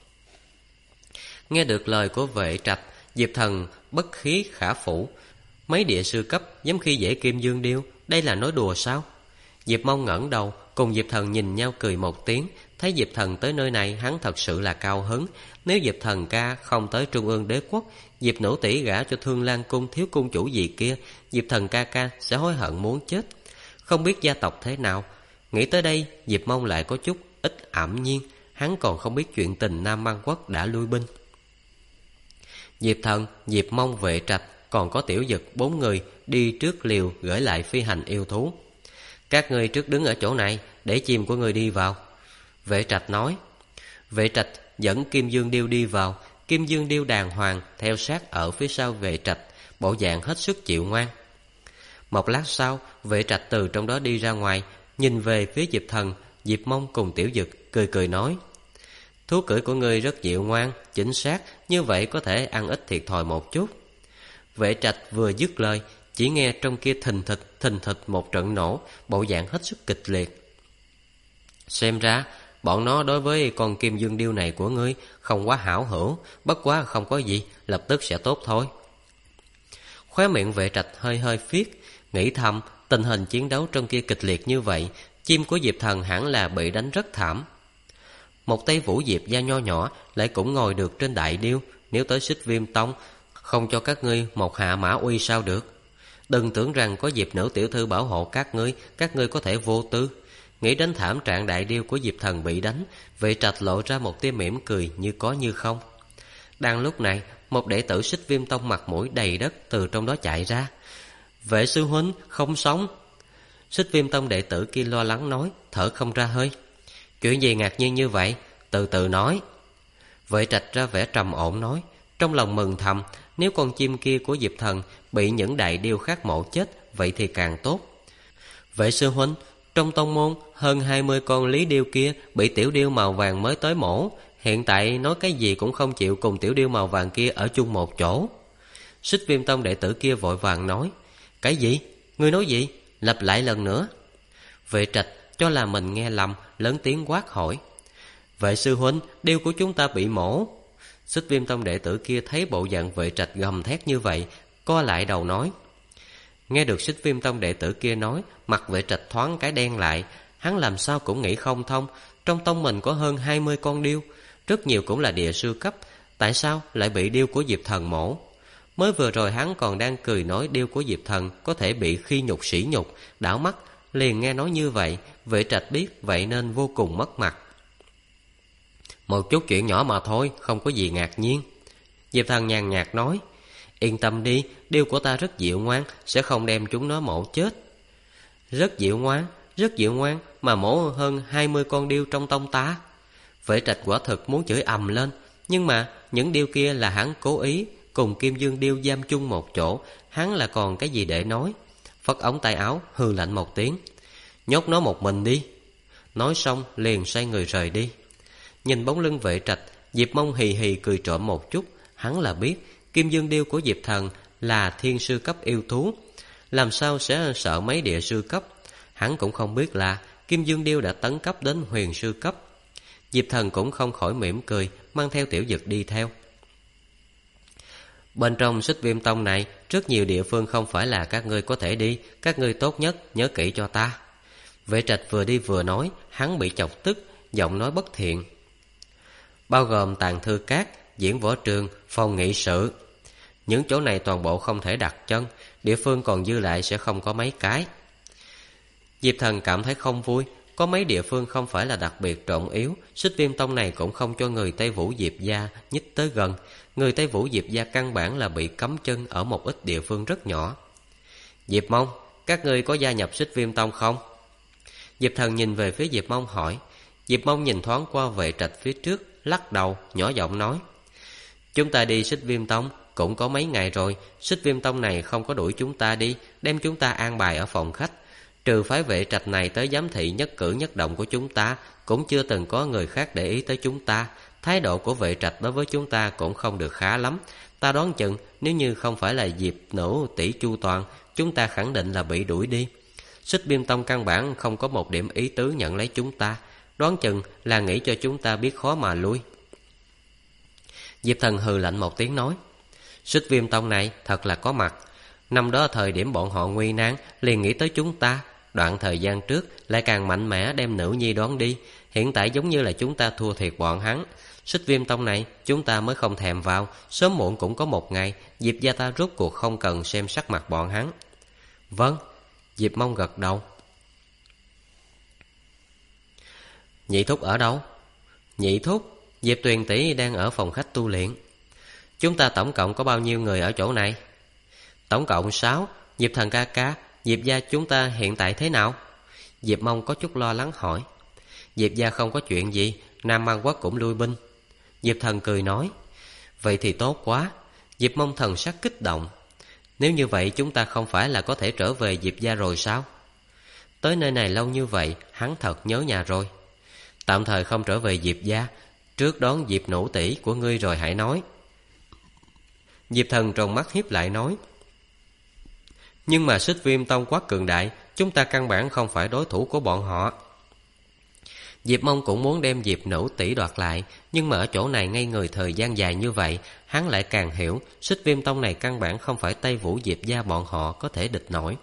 Nghe được lời của Vệ Trạch, Diệp Thần bất khí khả phủ. Mấy địa sư cấp dám khi dễ Kim Dương Điêu, đây là nói đùa sao? Diệp Mông ngẩng đầu, cùng Diệp Thần nhìn nhau cười một tiếng. Thấy Diệp Thần tới nơi này, hắn thật sự là cao hứng. Nếu Diệp Thần ca không tới Trung ương Đế quốc, Diệp Nữ tỷ gả cho Thương Lan cung thiếu cung chủ gì kia, Diệp Thần ca ca sẽ hối hận muốn chết. Không biết gia tộc thế nào. Nghĩ tới đây, Diệp Mông lại có chút ít ảm nhiên. Hắn còn không biết chuyện tình Nam Man Quốc đã lui binh. Diệp Thần, Diệp Mông, Vệ Trạch còn có Tiểu Dực 4 người đi trước liều gửi lại phi hành yêu thú. Các ngươi trước đứng ở chỗ này, để chim của ngươi đi vào. Vệ Trạch nói. Vệ Trạch dẫn Kim Dương Điêu đi vào. Kim Dương Điêu đàng hoàng theo sát ở phía sau Vệ Trạch, bộ dạng hết sức chịu ngoan. Một lát sau, Vệ Trạch từ trong đó đi ra ngoài, nhìn về phía Diệp Thần, Diệp Mông cùng Tiểu Dực, cười cười nói: thú cưỡi của ngươi rất dịu ngoan, chính xác, như vậy có thể ăn ít thiệt thòi một chút. Vệ Trạch vừa dứt lời, chỉ nghe trong kia thình thịch một trận nổ, bộ dạng hết sức kịch liệt. Xem ra bọn nó đối với con Kim Dương Điêu này của ngươi không quá hảo hữu, bất quá không có gì, lập tức sẽ tốt thôi. Khóe miệng Vệ Trạch hơi hơi phiết, nghĩ thầm tình hình chiến đấu trong kia kịch liệt như vậy, chim của Diệp Thần hẳn là bị đánh rất thảm. Một Tây Vũ Diệp gia nho nhỏ lại cũng ngồi được trên đại điêu, nếu tới Xích Viêm Tông không cho các ngươi một hạ mã uy sao được. Đừng tưởng rằng có Diệp nữ tiểu thư bảo hộ các ngươi có thể vô tư. Nghĩ đến thảm trạng đại điêu của Diệp Thần bị đánh, Vệ Trạch lộ ra một tia mỉm cười như có như không. Đang lúc này, một đệ tử Xích Viêm Tông mặt mũi đầy đất từ trong đó chạy ra. Vệ sư huynh không sống. Xích Viêm Tông đệ tử kia lo lắng nói, thở không ra hơi. Chuyện gì ngạc nhiên như vậy? Từ từ nói. Vệ Trạch ra vẻ trầm ổn nói, trong lòng mừng thầm, nếu con chim kia của Diệp Thần bị những đại điêu khác mổ chết, vậy thì càng tốt. Vệ sư huynh, trong tông môn hơn 20 con lý điêu kia bị tiểu điêu màu vàng mới tới mổ, hiện tại nói cái gì cũng không chịu cùng tiểu điêu màu vàng kia ở chung một chỗ. Xích Viêm Tông đệ tử kia vội vàng nói, cái gì? Ngươi nói gì? Lặp lại lần nữa. Vệ Trạch cho là mình nghe lầm, lớn tiếng quát hỏi, vệ sư huynh, điêu của chúng ta bị mổ. Xích Viêm Tông đệ tử kia thấy bộ dạng Vệ Trạch gầm thét như vậy, co lại đầu nói. Nghe được Xích Viêm Tông đệ tử kia nói, mặt Vệ Trạch thoáng cái đen lại. Hắn làm sao cũng nghĩ không thông, trong tông mình có hơn 20 con điêu, rất nhiều cũng là địa sư cấp, tại sao lại bị điêu của Diệp Thần mổ? Mới vừa rồi hắn còn đang cười nói điêu của Diệp Thần có thể bị khi nhục sỉ nhục, đảo mắt liền nghe nói như vậy. Vệ Trạch biết vậy nên vô cùng mất mặt. Một chút chuyện nhỏ mà thôi, không có gì ngạc nhiên. Diệp Thần nhàn nhạt nói, yên tâm đi, điêu của ta rất dịu ngoan, sẽ không đem chúng nó mổ chết. Rất dịu ngoan mà mổ hơn 20 con điêu trong tông ta. Vệ Trạch quả thực muốn chửi ầm lên, nhưng mà những điêu kia là hắn cố ý cùng Kim Dương Điêu giam chung một chỗ, hắn là còn cái gì để nói. Phất ống tay áo hừ lạnh một tiếng, nhốt nó một mình đi. Nói xong liền xoay người rời đi. Nhìn bóng lưng Vệ Trạch, Diệp Mông hì hì cười trộm một chút. Hắn là biết Kim Dương Điêu của Diệp Thần là thiên sư cấp yêu thú, làm sao sẽ sợ mấy địa sư cấp. Hắn cũng không biết là Kim Dương Điêu đã tấn cấp đến huyền sư cấp. Diệp Thần cũng không khỏi mỉm cười, mang theo Tiểu Dực đi theo. Bên trong Xích Viêm Tông này, rất nhiều địa phương không phải là các ngươi có thể đi, các ngươi tốt nhất nhớ kỹ cho ta. Vệ Trạch vừa đi vừa nói, hắn bị chọc tức, giọng nói bất thiện. Bao gồm tàng thư các, diễn võ trường, phòng nghị sự. Những chỗ này toàn bộ không thể đặt chân, địa phương còn dư lại sẽ không có mấy cái. Diệp Thần cảm thấy không vui, có mấy địa phương không phải là đặc biệt trọng yếu, Xích Viêm Tông này cũng không cho người Tây Vũ Diệp gia nhích tới gần. Người Tây Vũ Diệp gia căn bản là bị cấm chân ở một ít địa phương rất nhỏ. Diệp Mông, các ngươi có gia nhập Xích Viêm Tông không? Diệp Thần nhìn về phía Diệp Mông hỏi. Diệp Mông nhìn thoáng qua Vệ Trạch phía trước, lắc đầu, nhỏ giọng nói, chúng ta đi Xích Viêm Tông cũng có mấy ngày rồi, Xích Viêm Tông này không có đuổi chúng ta đi, đem chúng ta an bài ở phòng khách. Trừ phái Vệ Trạch này tới giám thị nhất cử nhất động của chúng ta, cũng chưa từng có người khác để ý tới chúng ta. Thái độ của Vệ Trạch đối với chúng ta cũng không được khá lắm. Ta đoán chừng nếu như không phải là Diệp nữ tỷ chu toàn, chúng ta khẳng định là bị đuổi đi. Xích Viêm Tông căn bản không có một điểm ý tứ nhận lấy chúng ta, đoán chừng là nghĩ cho chúng ta biết khó mà lui. Diệp Thần hừ lạnh một tiếng nói, Xích Viêm Tông này thật là có mặt. Năm đó thời điểm bọn họ nguy nan liền nghĩ tới chúng ta, đoạn thời gian trước lại càng mạnh mẽ đem nữ nhi đón đi. Hiện tại giống như là chúng ta thua thiệt bọn hắn. Xích Viêm Tông này chúng ta mới không thèm vào, sớm muộn cũng có một ngày Diệp gia ta rốt cuộc không cần xem sắc mặt bọn hắn. Vâng. Diệp Mông gật đầu. Nhị thúc ở đâu? Nhị thúc, Diệp Tuyền tỷ đang ở phòng khách tu luyện. Chúng ta tổng cộng có bao nhiêu người ở chỗ này? Tổng cộng 6. Diệp thần ca ca, Diệp gia chúng ta hiện tại thế nào? Diệp Mông có chút lo lắng hỏi. Diệp gia không có chuyện gì, Nam Man Quốc cũng lui binh. Diệp thần cười nói. Vậy thì tốt quá. Diệp Mông thần sắc kích động. Nếu như vậy chúng ta không phải là có thể trở về Diệp gia rồi sao? Tới nơi này lâu như vậy, hắn thật nhớ nhà rồi. Tạm thời không trở về Diệp gia, trước đón Diệp nũ tỷ của ngươi rồi hãy nói. Diệp thần tròn mắt hiếp lại nói. Nhưng mà Xích Viêm Tông quá cường đại, chúng ta căn bản không phải đối thủ của bọn họ. Diệp Mông cũng muốn đem Diệp nũ tỷ đoạt lại, nhưng mà ở chỗ này ngây người thời gian dài như vậy, hắn lại càng hiểu Xích Viêm Tông này căn bản không phải Tây Vũ Diệp gia bọn họ có thể địch nổi.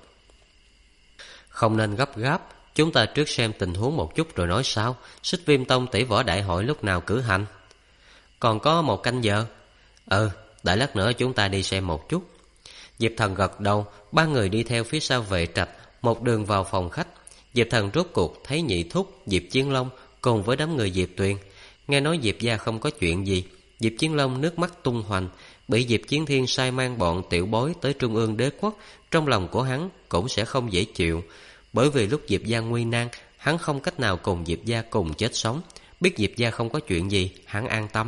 Không nên gấp gáp, chúng ta trước xem tình huống một chút rồi nói sao. Xích Viêm Tông tỷ võ đại hội lúc nào cử hành? Còn có 1 canh giờ. Đợi lát nữa chúng ta đi xem một chút. Diệp thần gật đầu, 3 người đi theo phía sau vệ trạch, một đường vào phòng khách. Diệp thần rốt cuộc thấy nhị thúc Diệp Chiến Long cùng với đám người Diệp Tuyền. Nghe nói Diệp gia không có chuyện gì. Diệp Chiến Long nước mắt tung hoành, bị Diệp Chiến Thiên sai mang bọn tiểu bối tới Trung ương đế quốc. Trong lòng của hắn cũng sẽ không dễ chịu, bởi vì lúc Diệp gia nguy nan, hắn không cách nào cùng Diệp gia cùng chết sống. Biết Diệp gia không có chuyện gì, hắn an tâm.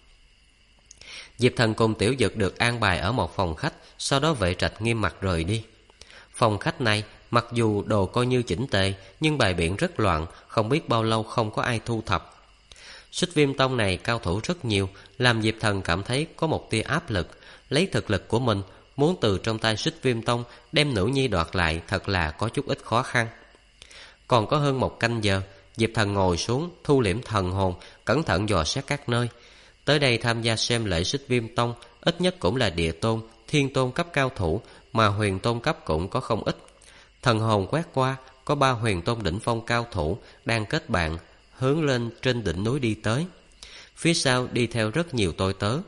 Diệp thần cùng tiểu dực được an bài ở một phòng khách, sau đó vệ trạch nghiêm mặt rời đi. Phòng khách này mặc dù đồ coi như chỉnh tề, nhưng bài biện rất loạn, không biết bao lâu không có ai thu thập. Xích Viêm Tông này cao thủ rất nhiều, làm Diệp thần cảm thấy có một tia áp lực. Lấy thực lực của mình, muốn từ trong tay Xích Viêm Tông đem nữ nhi đoạt lại thật là có chút ít khó khăn. Còn có hơn 1 canh giờ, Diệp thần ngồi xuống, thu liễm thần hồn, cẩn thận dò xét các nơi. Tới đây tham gia xem lễ Xích Viêm Tông, ít nhất cũng là địa tôn, thiên tôn cấp cao thủ, mà huyền tôn cấp cũng có không ít. Thần hồn quét qua, có 3 huyền tôn đỉnh phong cao thủ đang kết bạn, hướng lên trên đỉnh núi đi tới. Phía sau đi theo rất nhiều tôi tớ.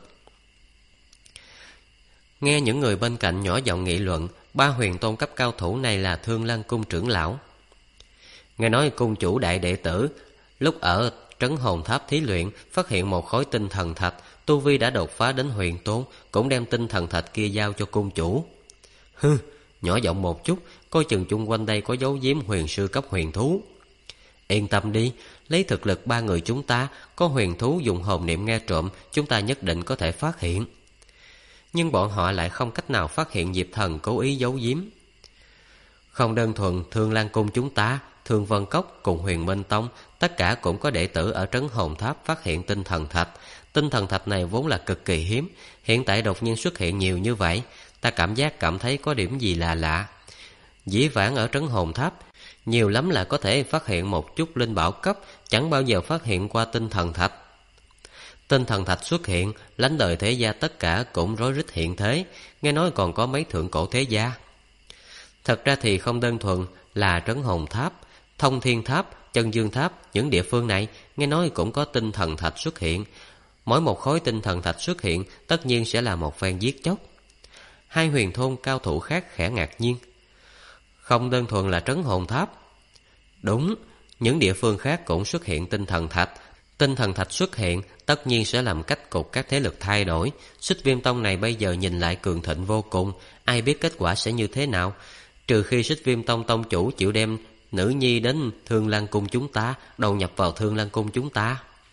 Nghe những người bên cạnh nhỏ giọng nghị luận, 3 huyền tôn cấp cao thủ này là Thương Lan cung trưởng lão. Nghe nói cung chủ đại đệ tử lúc ở Trấn Hồn Tháp thí luyện phát hiện một khối tinh thần thạch, tu vi đã đột phá đến huyền tôn, cũng đem tinh thần thạch kia giao cho cung chủ. Nhỏ giọng một chút, coi chừng chung quanh đây có dấu giếm huyền sư cấp huyền thú. Yên tâm đi, lấy thực lực 3 người chúng ta, có huyền thú dùng hồn niệm nghe trộm, chúng ta nhất định có thể phát hiện. Nhưng bọn họ lại không cách nào phát hiện Diệp thần cố ý giấu giếm. Không đơn thuần Thương Lan cung chúng ta, Thương Vân Cốc cùng Huyền Minh Tông, tất cả cũng có đệ tử ở Trấn Hồn Tháp phát hiện tinh thần thạch. Tinh thần thạch này vốn là cực kỳ hiếm, hiện tại đột nhiên xuất hiện nhiều như vậy, ta cảm thấy có điểm gì là lạ. Dĩ vãng ở Trấn Hồn Tháp, nhiều lắm là có thể phát hiện một chút linh bảo cấp, chẳng bao giờ phát hiện qua tinh thần thạch. Tinh thần thạch xuất hiện, lãnh đời thế gia tất cả cũng rối rít hiện thế, nghe nói còn có mấy thượng cổ thế gia. Thật ra thì không đơn thuần là Trấn Hồn Tháp, Thông Thiên Tháp, Chân Dương Tháp, những địa phương này nghe nói cũng có tinh thần thạch xuất hiện. Mỗi một khối tinh thần thạch xuất hiện tất nhiên sẽ là một phen giết chóc. 2 huyền thôn cao thủ khác khẽ ngạc nhiên. Không đơn thuần là Trấn Hồn Tháp. Đúng, những địa phương khác cũng xuất hiện tinh thần thạch. Tinh thần thạch xuất hiện tất nhiên sẽ làm cách cục các thế lực thay đổi. Xích Viêm Tông này bây giờ nhìn lại cường thịnh vô cùng, ai biết kết quả sẽ như thế nào. Trừ khi Xích Viêm Tông tông chủ chịu đem nữ nhi đến Thương Lan cung chúng ta, đầu nhập vào Thương Lan cung chúng ta.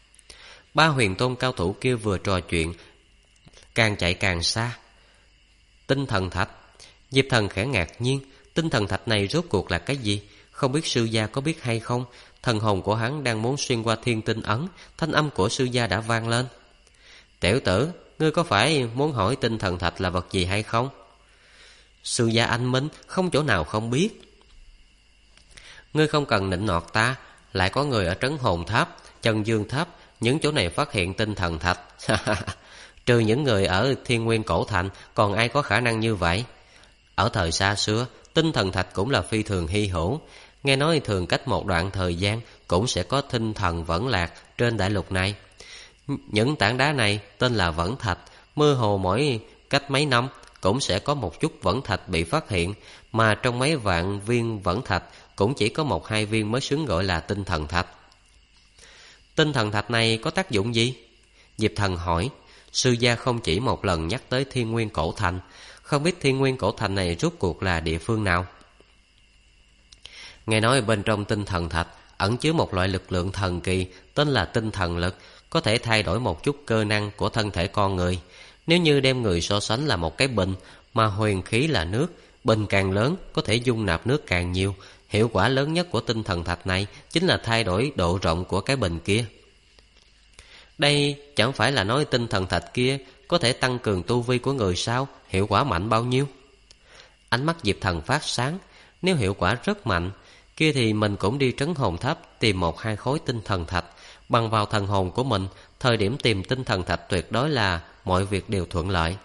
3 huyền tôn cao thủ kia vừa trò chuyện, càng chạy càng xa. Tinh thần thạch. Diệp thần khẽ ngạc nhiên, tinh thần thạch này rốt cuộc là cái gì? Không biết sư gia có biết hay không? Thần hồn của hắn đang muốn xuyên qua thiên tinh ấn, thanh âm của sư gia đã vang lên. Tiểu tử, ngươi có phải muốn hỏi tinh thần thạch là vật gì hay không? Sư gia anh minh, không chỗ nào không biết. Ngươi không cần nịnh nọt ta, lại có người ở Trấn Hồn Tháp, Chân Dương Tháp, những chỗ này phát hiện tinh thần thạch. Trừ những người ở Thiên Nguyên Cổ Thành, còn ai có khả năng như vậy? Ở thời xa xưa, tinh thần thạch cũng là phi thường hy hữu. Nghe nói thường cách một đoạn thời gian cũng sẽ có tinh thần vẫn lạc trên đại lục này. Những tảng đá này tên là vẫn thạch, mơ hồ mỗi cách mấy năm cũng sẽ có một chút vẫn thạch bị phát hiện, mà trong mấy vạn viên vẫn thạch cũng chỉ có 1-2 viên mới xứng gọi là tinh thần thạch. Tinh thần thạch này có tác dụng gì? Diệp thần hỏi. Sư gia không chỉ một lần nhắc tới Thiên Nguyên Cổ Thành. Không biết Thiên Nguyên Cổ Thành này rốt cuộc là địa phương nào? Nghe nói bên trong tinh thần thạch ẩn chứa một loại lực lượng thần kỳ tên là tinh thần lực, có thể thay đổi một chút cơ năng của thân thể con người. Nếu như đem người so sánh là một cái bình, mà huyền khí là nước, bình càng lớn có thể dung nạp nước càng nhiều. Hiệu quả lớn nhất của tinh thần thạch này chính là thay đổi độ rộng của cái bình kia. Đây chẳng phải là nói tinh thần thạch kia có thể tăng cường tu vi của người sao? Hiệu quả mạnh bao nhiêu? Ánh mắt Diệp Thần phát sáng. Nếu hiệu quả rất mạnh, kia thì mình cũng đi trấn hồn tháp tìm 1-2 khối tinh thần thạch. Bằng vào thần hồn của mình, thời điểm tìm tinh thần thạch tuyệt đối là mọi việc đều thuận lợi.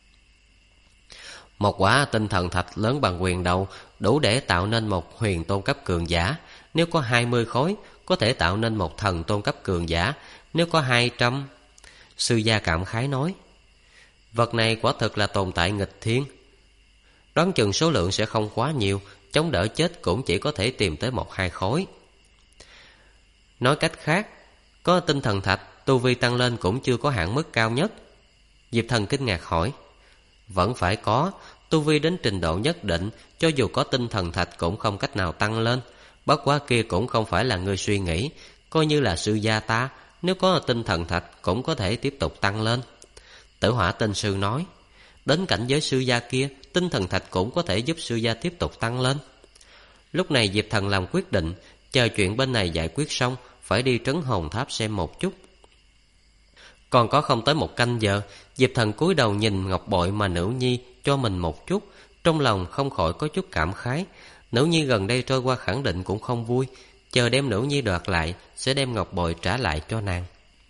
Một quả tinh thần thạch lớn bằng quyền đầu đủ để tạo nên một huyền tôn cấp cường giả. Nếu có 20 khối, có thể tạo nên một thần tôn cấp cường giả. Nếu có 200... Sư gia cảm khái nói, vật này quả thực là tồn tại nghịch thiên. Đoán chừng số lượng sẽ không quá nhiều, chống đỡ chết cũng chỉ có thể tìm tới 1-2 khối. Nói cách khác, có tinh thần thạch, tu vi tăng lên cũng chưa có hạn mức cao nhất. Diệp Thần kinh ngạc hỏi, vẫn phải có, tu vi đến trình độ nhất định, cho dù có tinh thần thạch cũng không cách nào tăng lên. Bất quá kia cũng không phải là người suy nghĩ, coi như là sư gia ta, nếu có tinh thần thạch cũng có thể tiếp tục tăng lên. Tử Hỏa Tinh Sư nói, đến cảnh giới sư gia kia, tinh thần thạch cũng có thể giúp sư gia tiếp tục tăng lên. Lúc này Diệp Thần làm quyết định, chờ chuyện bên này giải quyết xong, phải đi trấn hồn tháp xem một chút. Còn có không tới 1 canh giờ, Diệp Thần cúi đầu nhìn ngọc bội mà nữ nhi cho mình một chút, trong lòng không khỏi có chút cảm khái. Nữ nhi gần đây trôi qua khẳng định cũng không vui, chờ đem nữ nhi đoạt lại, sẽ đem ngọc bội trả lại cho nàng.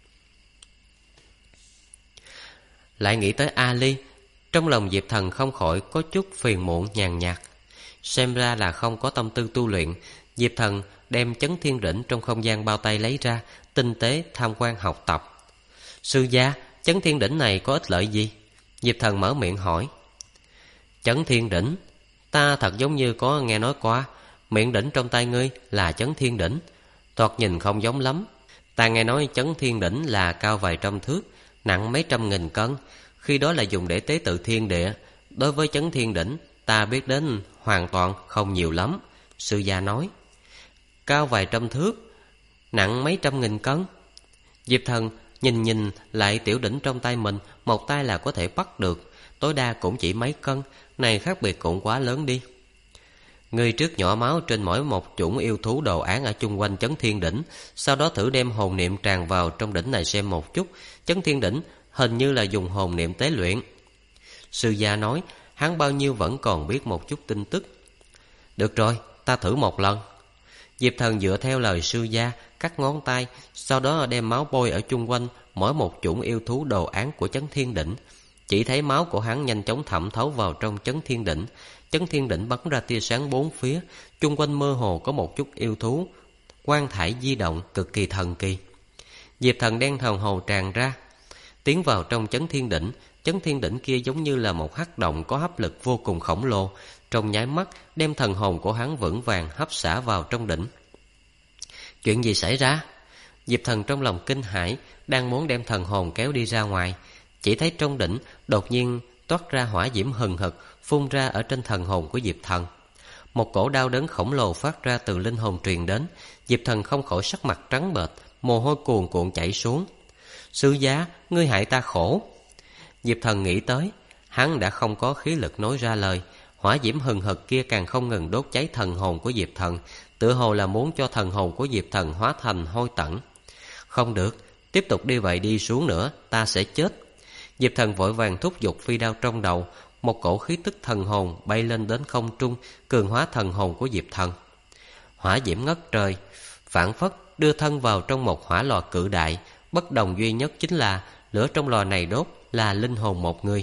Lại nghĩ tới Ali, trong lòng Diệp Thần không khỏi có chút phiền muộn nhàn nhạt. Xem ra là không có tâm tư tu luyện. Diệp Thần đem chấn thiên đỉnh trong không gian bao tay lấy ra, tinh tế tham quan học tập. Sư gia, chấn thiên đỉnh này có ích lợi gì? Diệp Thần mở miệng hỏi. Chấn thiên đỉnh? Ta thật giống như có nghe nói qua. Miệng đỉnh trong tay ngươi là chấn thiên đỉnh, thoạt nhìn không giống lắm. Ta nghe nói chấn thiên đỉnh là cao vài trăm thước, nặng mấy trăm nghìn cân, khi đó là dùng để tế tự thiên địa. Đối với chấn thiên đỉnh, ta biết đến hoàn toàn không nhiều lắm. Sư gia nói, cao vài trăm thước, nặng mấy trăm nghìn cân. Diệp Thần nhìn lại tiểu đỉnh trong tay mình, một tay là có thể bắt được, tối đa cũng chỉ mấy cân, này khác biệt cũng quá lớn đi. Ngươi trước nhỏ máu trên mỗi một chủng yêu thú đồ án ở chung quanh chấn thiên đỉnh, sau đó thử đem hồn niệm tràn vào trong đỉnh này xem một chút. Chấn thiên đỉnh hình như là dùng hồn niệm tế luyện. Sư gia nói, hắn bao nhiêu vẫn còn biết một chút tin tức. Được rồi, ta thử một lần. Diệp Thần dựa theo lời sư gia, cắt ngón tay, sau đó đem máu bôi ở chung quanh mỗi một chủng yêu thú đồ án của chấn thiên đỉnh. Chỉ thấy máu của hắn nhanh chóng thẩm thấu vào trong chấn thiên đỉnh. Chấn thiên đỉnh bắn ra tia sáng bốn phía, chung quanh mơ hồ có một chút yêu thú, quang thải di động cực kỳ thần kỳ. Diệp Thần đen thần hồ tràn ra, tiến vào trong chấn thiên đỉnh. Chấn thiên đỉnh kia giống như là một hắc động có hấp lực vô cùng khổng lồ, trong nháy mắt đem thần hồn của hắn vững vàng hấp xả vào trong đỉnh. Chuyện gì xảy ra? Diệp Thần trong lòng kinh hãi, đang muốn đem thần hồn kéo đi ra ngoài, chỉ thấy trong đỉnh đột nhiên toát ra hỏa diễm hừng hực, phun ra ở trên thần hồn của Diệp Thần. Một cổ đau đớn khổng lồ phát ra từ linh hồn truyền đến. Diệp Thần không khỏi sắc mặt trắng bệch, mồ hôi cuồn cuộn chảy xuống. Sư gia, ngươi hại ta khổ. Diệp Thần nghĩ tới, hắn đã không có khí lực nói ra lời. Hỏa diễm hừng hực kia càng không ngừng đốt cháy thần hồn của Diệp Thần, tựa hồ là muốn cho thần hồn của Diệp Thần hóa thành hôi tẫn. Không được, tiếp tục đi vậy đi xuống nữa, ta sẽ chết. Diệp Thần vội vàng thúc giục phi đao trong đầu, một cổ khí tức thần hồn bay lên đến không trung, cường hóa thần hồn của Diệp Thần. Hỏa diễm ngất trời, phảng phất đưa thân vào trong một hỏa lò cự đại. Bất đồng duy nhất chính là lửa trong lò này đốt là linh hồn một người.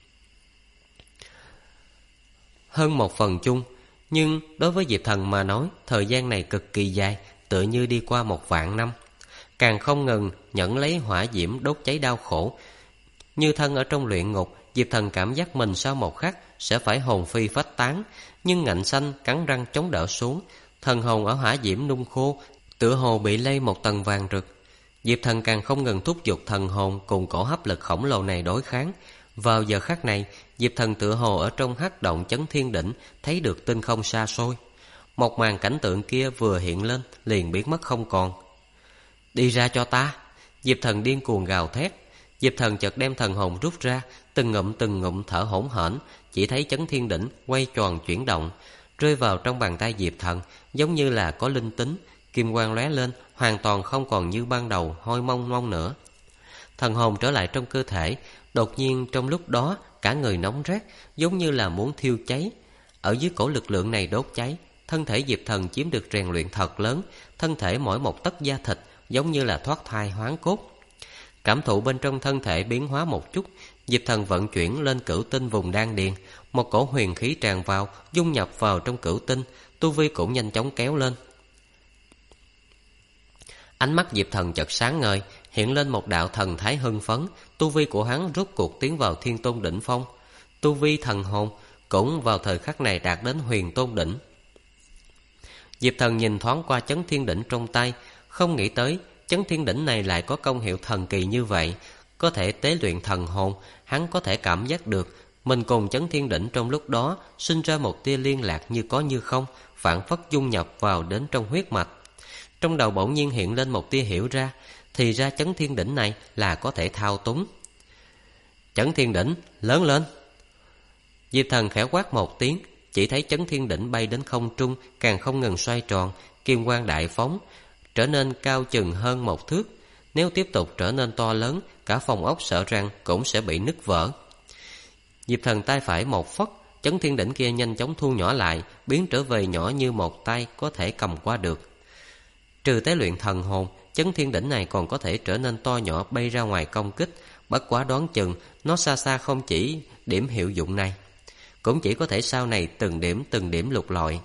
Hơn một phần chung, nhưng đối với Diệp Thần mà nói, thời gian này cực kỳ dài, tựa như đi qua 1.000 năm. Càng không ngừng nhận lấy hỏa diễm đốt cháy đau khổ. Như thân ở trong luyện ngục, Diệp Thần cảm giác mình sau một khắc sẽ phải hồn phi phách tán, nhưng ngạnh xanh cắn răng chống đỡ xuống. Thần hồn ở hỏa diễm nung khô, tựa hồ bị lây một tầng vàng rực. Diệp Thần càng không ngừng thúc giục thần hồn cùng cổ hấp lực khổng lồ này đối kháng. Vào giờ khắc này, Diệp Thần tựa hồ ở trong hắc động chấn thiên đỉnh thấy được tinh không xa xôi. Một màn cảnh tượng kia vừa hiện lên liền biến mất không còn. Đi ra cho ta! Diệp Thần điên cuồng gào thét. Diệp Thần chợt đem thần hồn rút ra, từng ngụm thở hổn hển. Chỉ thấy chấn thiên đỉnh quay tròn chuyển động, rơi vào trong bàn tay Diệp Thần, giống như là có linh tính. Kim quang lóe lên, hoàn toàn không còn như ban đầu hôi mông mông nữa. Thần hồn trở lại trong cơ thể. Đột nhiên trong lúc đó cả người nóng rát, giống như là muốn thiêu cháy. Ở dưới cổ lực lượng này đốt cháy, thân thể Diệp Thần chiếm được rèn luyện thật lớn. Thân thể mỗi một tấc da thịt giống như là thoát thai hoán cốt. Cảm thụ bên trong thân thể biến hóa một chút, Diệp Thần vận chuyển lên cửu tinh vùng đan điền. Một cổ huyền khí tràn vào, dung nhập vào trong cửu tinh. Tu vi cũng nhanh chóng kéo lên. Ánh mắt Diệp Thần chợt sáng ngời, hiện lên một đạo thần thái hưng phấn. Tu vi của hắn rốt cuộc tiến vào thiên tôn đỉnh phong. Tu vi thần hồn cũng vào thời khắc này đạt đến huyền tôn đỉnh. Diệp Thần nhìn thoáng qua chấn thiên đỉnh trong tay, không nghĩ tới chấn thiên đỉnh này lại có công hiệu thần kỳ như vậy, có thể tế luyện thần hồn. Hắn có thể cảm giác được mình cùng chấn thiên đỉnh trong lúc đó sinh ra một tia liên lạc như có như không, phảng phất dung nhập vào đến trong huyết mạch. Trong đầu bỗng nhiên hiện lên một tia hiểu ra, thì ra chấn thiên đỉnh này là có thể thao túng. Chấn thiên đỉnh, lớn lên! Diệp Thần khẽ quát một tiếng, chỉ thấy chấn thiên đỉnh bay đến không trung, càng không ngừng xoay tròn, kim quang đại phóng, trở nên cao chừng hơn 1 thước. Nếu tiếp tục trở nên to lớn, cả phòng ốc sợ rằng cũng sẽ bị nứt vỡ. Diệp Thần tay phải một phất, chấn thiên đỉnh kia nhanh chóng thu nhỏ lại, biến trở về nhỏ như một tay có thể cầm qua được. Trừ tế luyện thần hồn, chấn thiên đỉnh này còn có thể trở nên to nhỏ bay ra ngoài công kích. Bất quá đoán chừng nó xa xa không chỉ điểm hiệu dụng này, cũng chỉ có thể sau này từng điểm lục lọi.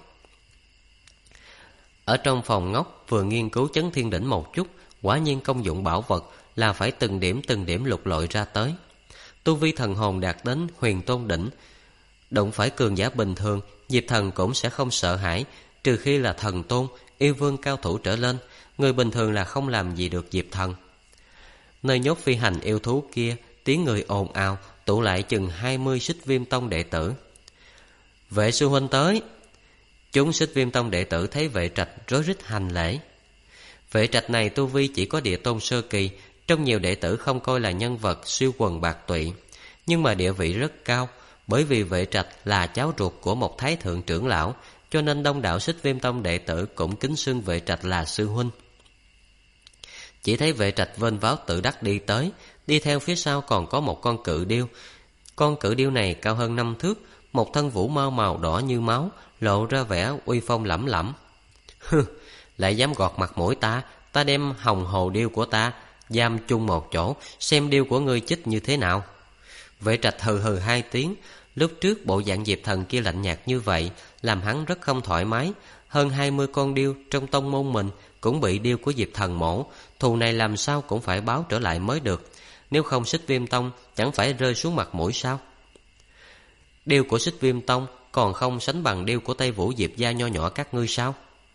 Ở trong phòng ngốc vừa nghiên cứu chấn thiên đỉnh một chút, quả nhiên công dụng bảo vật là phải từng điểm lục lọi ra tới. Tu vi thần hồn đạt đến huyền tôn đỉnh, đụng phải cường giả bình thường, Diệp Thần cũng sẽ không sợ hãi, trừ khi là thần tôn, yêu vương cao thủ trở lên, người bình thường là không làm gì được Diệp Thần. Nơi nhốt phi hành yêu thú kia, tiếng người ồn ào, tụ lại chừng 20 Xích Viêm Tông đệ tử. Vệ sư huynh tới! Chúng Xích Viêm Tông đệ tử thấy Vệ Trạch rối rít hành lễ. Vệ Trạch này tu vi chỉ có địa tôn sơ kỳ, trong nhiều đệ tử không coi là nhân vật siêu quần bạc tụy, nhưng mà địa vị rất cao. Bởi vì Vệ Trạch là cháu ruột của một thái thượng trưởng lão, cho nên đông đảo Xích Viêm Tông đệ tử cũng kính xưng Vệ Trạch là sư huynh. Chỉ thấy Vệ Trạch vênh váo tự đắc đi tới, đi theo phía sau còn có một con cự điêu. Con cự điêu này cao hơn 5 thước, một thân vũ mau màu đỏ như máu, lộ ra vẻ uy phong lẫm lẫm. Lại dám gọt mặt mũi ta, ta đem hồng hồ điêu của ta giam chung một chỗ, xem điêu của ngươi chích như thế nào. Vệ Trạch hừ hừ 2 tiếng. Lúc trước bộ dạng Diệp Thần kia lạnh nhạt như vậy, làm hắn rất không thoải mái. Hơn 20 con điêu trong tông môn mình cũng bị điêu của Diệp Thần mổ, thù này làm sao cũng phải báo trở lại mới được. Nếu không Xích Viêm Tông chẳng phải rơi xuống mặt mũi sao? Điêu của Xích Viêm Tông còn không sánh bằng điêu của Tây Vũ Diệp gia nho nhỏ các ngươi sao?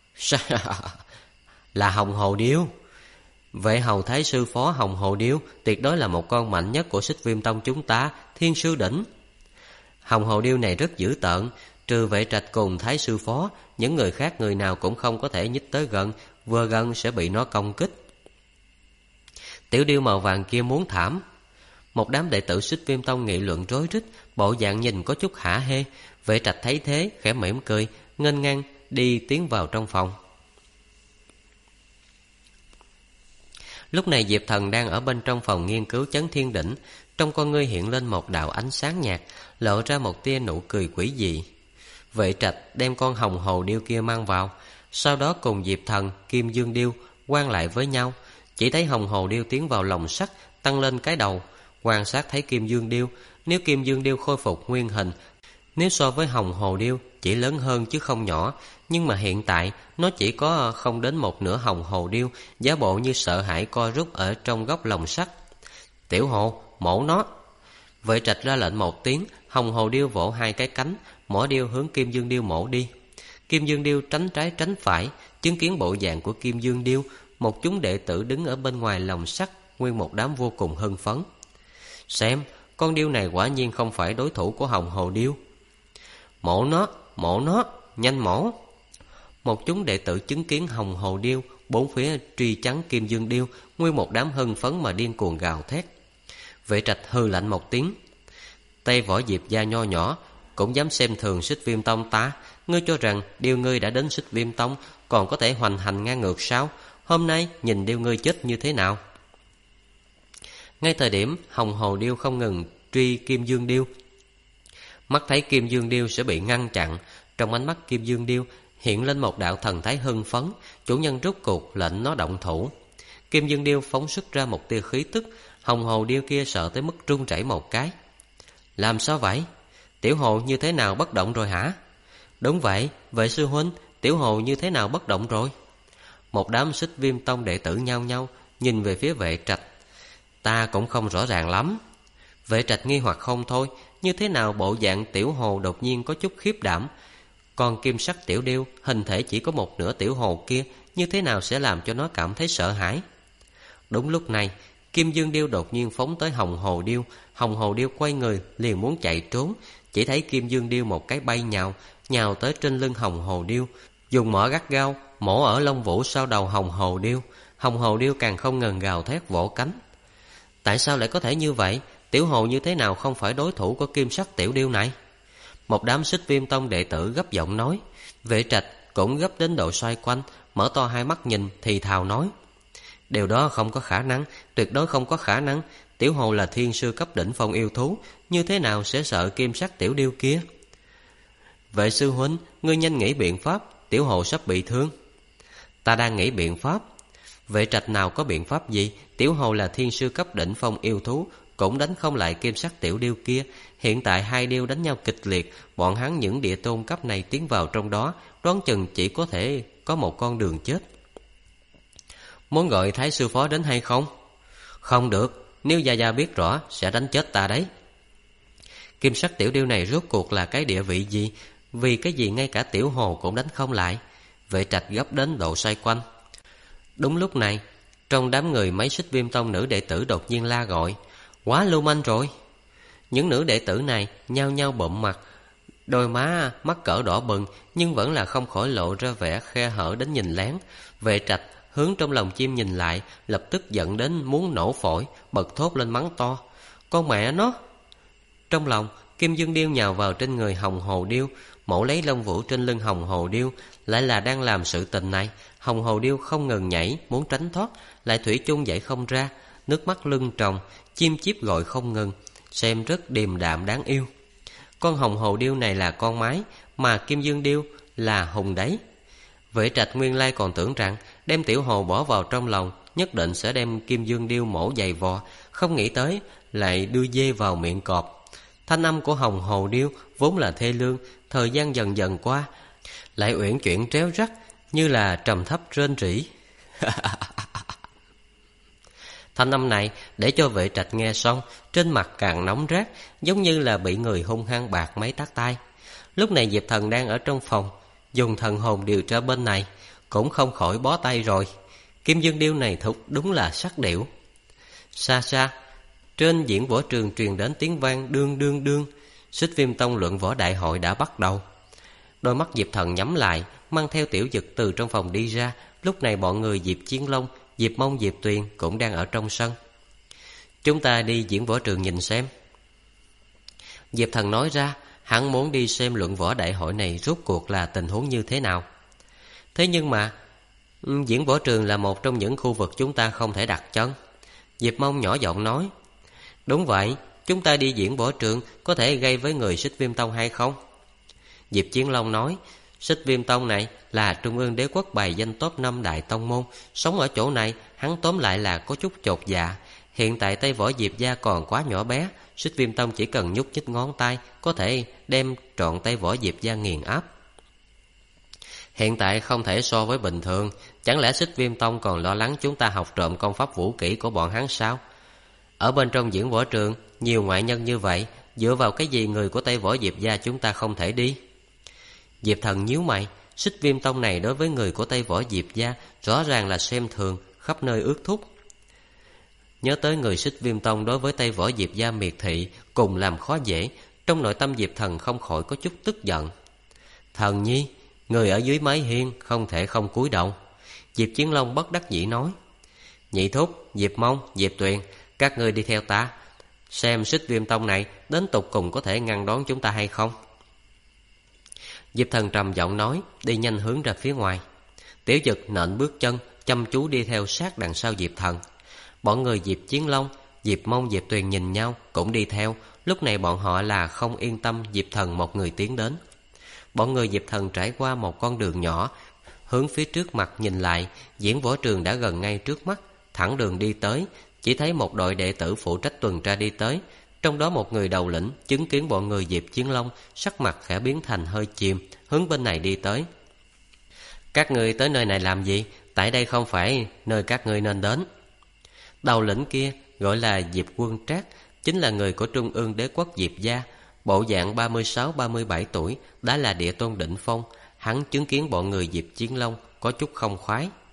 Là hồng hồ điêu. Vệ hầu thái sư phó hồng hồ điêu tuyệt đối là một con mạnh nhất của Xích Viêm Tông chúng ta, thiên sư đỉnh. Hồng hồ điêu này rất dữ tợn, trừ Vệ Trạch cùng thái sư phó, những người khác người nào cũng không có thể nhích tới gần, vừa gần sẽ bị nó công kích. Tiểu điêu màu vàng kia muốn thảm. Một đám đệ tử Xích Viêm Tông nghị luận rối rít, bộ dạng nhìn có chút hả hê. Vệ Trạch thấy thế khẽ mỉm cười, nghênh ngang đi tiến vào trong phòng. Lúc này Diệp Thần đang ở bên trong phòng nghiên cứu chấn thiên đỉnh, trong con ngươi hiện lên một đạo ánh sáng nhạt, lộ ra một tia nụ cười quỷ dị. Vệ Trạch đem con hồng hồ điêu kia mang vào, sau đó cùng Diệp Thần, Kim Dương điêu quan lại với nhau. Chỉ thấy hồng hồ điêu tiến vào lồng sắt, tăng lên cái đầu, quan sát thấy Kim Dương điêu. Nếu Kim Dương điêu khôi phục nguyên hình, nếu so với hồng hồ điêu chỉ lớn hơn chứ không nhỏ, nhưng mà hiện tại nó chỉ có không đến một nửa hồng hồ điêu, giả bộ như sợ hãi co rút ở trong góc lồng sắt. Tiểu hồ, mổ nó! Vệ Trạch ra lệnh một tiếng, hồng hồ điêu vỗ 2 cái cánh, mỏ điêu hướng Kim Dương điêu mổ đi. Kim Dương điêu tránh trái tránh phải, chứng kiến bộ dạng của Kim Dương điêu, một chúng đệ tử đứng ở bên ngoài lồng sắt, nguyên một đám vô cùng hưng phấn. Xem, con điêu này quả nhiên không phải đối thủ của Hồng Hồ Điêu. Mổ nó, nhanh mổ. Một chúng đệ tử chứng kiến Hồng Hồ Điêu, bốn phía truy chắn Kim Dương Điêu, nguyên một đám hưng phấn mà điên cuồng gào thét. Vệ Trạch hừ lạnh một tiếng. Tay võ Diệp gia nho nhỏ, cũng dám xem thường Xích Viêm Tông ta? Ngươi cho rằng điêu ngươi đã đến Xích Viêm Tông còn có thể hoành hành ngang ngược sao? Hôm nay nhìn điêu ngươi chết như thế nào? Ngay thời điểm Hồng Hồ Điêu không ngừng truy Kim Dương Điêu, mắt thấy Kim Dương Điêu sẽ bị ngăn chặn, trong ánh mắt Kim Dương Điêu hiện lên một đạo thần thái hưng phấn. Chủ nhân rút cuộc lệnh nó động thủ. Kim Dương Điêu phóng xuất ra một tia khí tức. Hồng Hồ Điêu kia sợ tới mức run rẩy một cái. Làm sao vậy? Tiểu Hồ như thế nào bất động rồi hả? Đúng vậy, vệ sư huynh, Tiểu Hồ như thế nào bất động rồi? Một đám Xích Viêm Tông đệ tử nhao nhao nhìn về phía Vệ Trạch. Ta cũng không rõ ràng lắm. Vệ Trạch nghi hoặc không thôi. Như thế nào bộ dạng Tiểu Hồ đột nhiên có chút khiếp đảm? Còn kim sắc tiểu điêu, hình thể chỉ có một nửa Tiểu Hồ kia, như thế nào sẽ làm cho nó cảm thấy sợ hãi? Đúng lúc này, Kim Dương Điêu đột nhiên phóng tới Hồng Hồ Điêu. Hồng Hồ Điêu quay người liền muốn chạy trốn, chỉ thấy Kim Dương Điêu một cái bay nhào tới trên lưng Hồng Hồ Điêu, dùng mỏ gắt gao mổ ở lông vũ sau đầu Hồng Hồ Điêu. Hồng Hồ Điêu càng không ngừng gào thét vỗ cánh. Tại sao lại có thể như vậy? Tiểu Hồ như thế nào không phải đối thủ của kim sắc tiểu điêu này? Một đám Xích Viêm Tông đệ tử gấp giọng nói. Vệ Trạch cũng gấp đến độ xoay quanh, mở to hai mắt nhìn, thì thào nói: điều đó không có khả năng, tuyệt đối không có khả năng. Tiểu Hồ là thiên sư cấp đỉnh phong yêu thú, như thế nào sẽ sợ kim sắc tiểu điêu kia? Vệ sư huynh, ngươi nhanh nghĩ biện pháp, Tiểu Hồ sắp bị thương. Ta đang nghĩ biện pháp. Vệ Trạch nào có biện pháp gì? Tiểu Hồ là thiên sư cấp đỉnh phong yêu thú, cũng đánh không lại kim sắc tiểu điêu kia. Hiện tại hai điêu đánh nhau kịch liệt, bọn hắn những địa tôn cấp này tiến vào trong đó, đoán chừng chỉ có thể có một con đường chết. Muốn gọi Thái sư phó đến hay không? Không được, nếu Gia Gia biết rõ sẽ đánh chết ta đấy. Kim sắc tiểu điêu này rốt cuộc là cái địa vị gì? Vì cái gì ngay cả Tiểu Hồ cũng đánh không lại? Vệ Trạch gấp đến độ xoay quanh. Đúng lúc này, trong đám người mấy Xích Viêm Tông nữ đệ tử đột nhiên la gọi: quá lưu manh rồi! Những nữ đệ tử này nhao nhao bụm mặt, đôi má mắt cỡ đỏ bừng, nhưng vẫn là không khỏi lộ ra vẻ khe hở đến nhìn lén. Vệ Trạch hướng trong lòng chim nhìn lại, lập tức giận đến muốn nổ phổi, bật thốt lên mắng to: con mẹ nó! Trong lòng, Kim Dương Điêu nhào vào trên người Hồng Hồ Điêu, mổ lấy lông vũ trên lưng Hồng Hồ Điêu. Lại là đang làm sự tình này. Hồng Hồ Điêu không ngừng nhảy, muốn tránh thoát, lại thủy chung dậy không ra, nước mắt lưng tròng, chim chíp gọi không ngừng, xem rất điềm đạm đáng yêu. Con Hồng Hồ Điêu này là con mái, mà Kim Dương Điêu là hùng đấy. Vệ Trạch nguyên lai còn tưởng rằng đem Tiểu Hồ bỏ vào trong lòng, nhất định sẽ đem Kim Dương Điêu mổ dày vò, không nghĩ tới lại đưa dê vào miệng cọp. Thanh âm của Hồng Hồ Điêu vốn là thê lương, thời gian dần dần qua lại uyển chuyển tréo rắt, như là trầm thấp rên rỉ. Thanh âm này để cho Vệ Trạch nghe xong, trên mặt càng nóng rát, giống như là bị người hung hăng bạc mấy tát tai. Lúc này Diệp Thần đang ở trong phòng, dùng thần hồn điều tra bên này, cũng không khỏi bó tay rồi. Kim Dương Điêu này thục đúng là sắc điểu. Xa xa, trên diễn võ trường truyền đến tiếng vang đương đương đương. Xích Viêm Tông luận võ đại hội đã bắt đầu. Đôi mắt Diệp Thần nhắm lại, mang theo Tiểu Dực từ trong phòng đi ra. Lúc này bọn người Diệp Chiến Long, Diệp Mông, Diệp Tuyền cũng đang ở trong sân. Chúng ta đi diễn võ trường nhìn xem. Diệp Thần nói ra, hắn muốn đi xem luận võ đại hội này rốt cuộc là tình huống như thế nào. Thế nhưng mà diễn võ trường là một trong những khu vực chúng ta không thể đặt chân. Diệp Mông nhỏ giọng nói. Đúng vậy, chúng ta đi diễn võ trường có thể gây với người Xích Viêm Tông hay không? Diệp Chiến Long nói. Xích Viêm Tông này là trung ương đế quốc bài danh top 5 đại tông môn. Sống ở chỗ này, hắn tóm lại là có chút chột dạ. Hiện tại tay võ Diệp gia còn quá nhỏ bé, Xích Viêm Tông chỉ cần nhúc nhích ngón tay có thể đem trọn tay võ Diệp gia nghiền áp. Hiện tại không thể so với bình thường. Chẳng lẽ Xích Viêm Tông còn lo lắng chúng ta học trộm công pháp vũ kỹ của bọn hắn sao? Ở bên trong diễn võ trường, nhiều ngoại nhân như vậy, dựa vào cái gì người của tay võ Diệp gia chúng ta không thể đi? Diệp Thần nhíu mày. Xích Viêm Tông này đối với người của tay võ Diệp gia rõ ràng là xem thường, khắp nơi ướt thúc. Nhớ tới người Xích Viêm Tông đối với tay võ Diệp gia miệt thị, cùng làm khó dễ, trong nội tâm Diệp Thần không khỏi có chút tức giận. Thần nhi, người ở dưới mái hiên không thể không cúi đầu. Diệp Chiến Long bất đắc dĩ nói. Nhị thúc, Diệp Mông, Diệp Tuyền, các ngươi đi theo ta, xem Xích Viêm Tông này đến tục cùng có thể ngăn đón chúng ta hay không. Diệp Thần trầm giọng nói, đi nhanh hướng ra phía ngoài. Tiểu Dực nện bước chân, chăm chú đi theo sát đằng sau Diệp Thần. Bọn người Diệp Chiến Long, Diệp Mông, Diệp Tuyền nhìn nhau cũng đi theo. Lúc này bọn họ là không yên tâm Diệp Thần một người tiến đến. Bọn người Diệp Thần trải qua một con đường nhỏ, hướng phía trước mặt nhìn lại, diễn võ trường đã gần ngay trước mắt. Thẳng đường đi tới, chỉ thấy một đội đệ tử phụ trách tuần tra đi tới. Trong đó một người đầu lĩnh chứng kiến bọn người Diệp Chiến Long, sắc mặt khẽ biến thành hơi chìm, hướng bên này đi tới. Các ngươi tới nơi này làm gì? Tại đây không phải nơi các ngươi nên đến. Đầu lĩnh kia gọi là Diệp Quân Trác, chính là người của Trung ương Đế quốc Diệp gia. Bộ dạng 36-37 tuổi, đã là địa tôn đỉnh phong. Hắn chứng kiến bọn người Diệp Chiến Long có chút không khoái.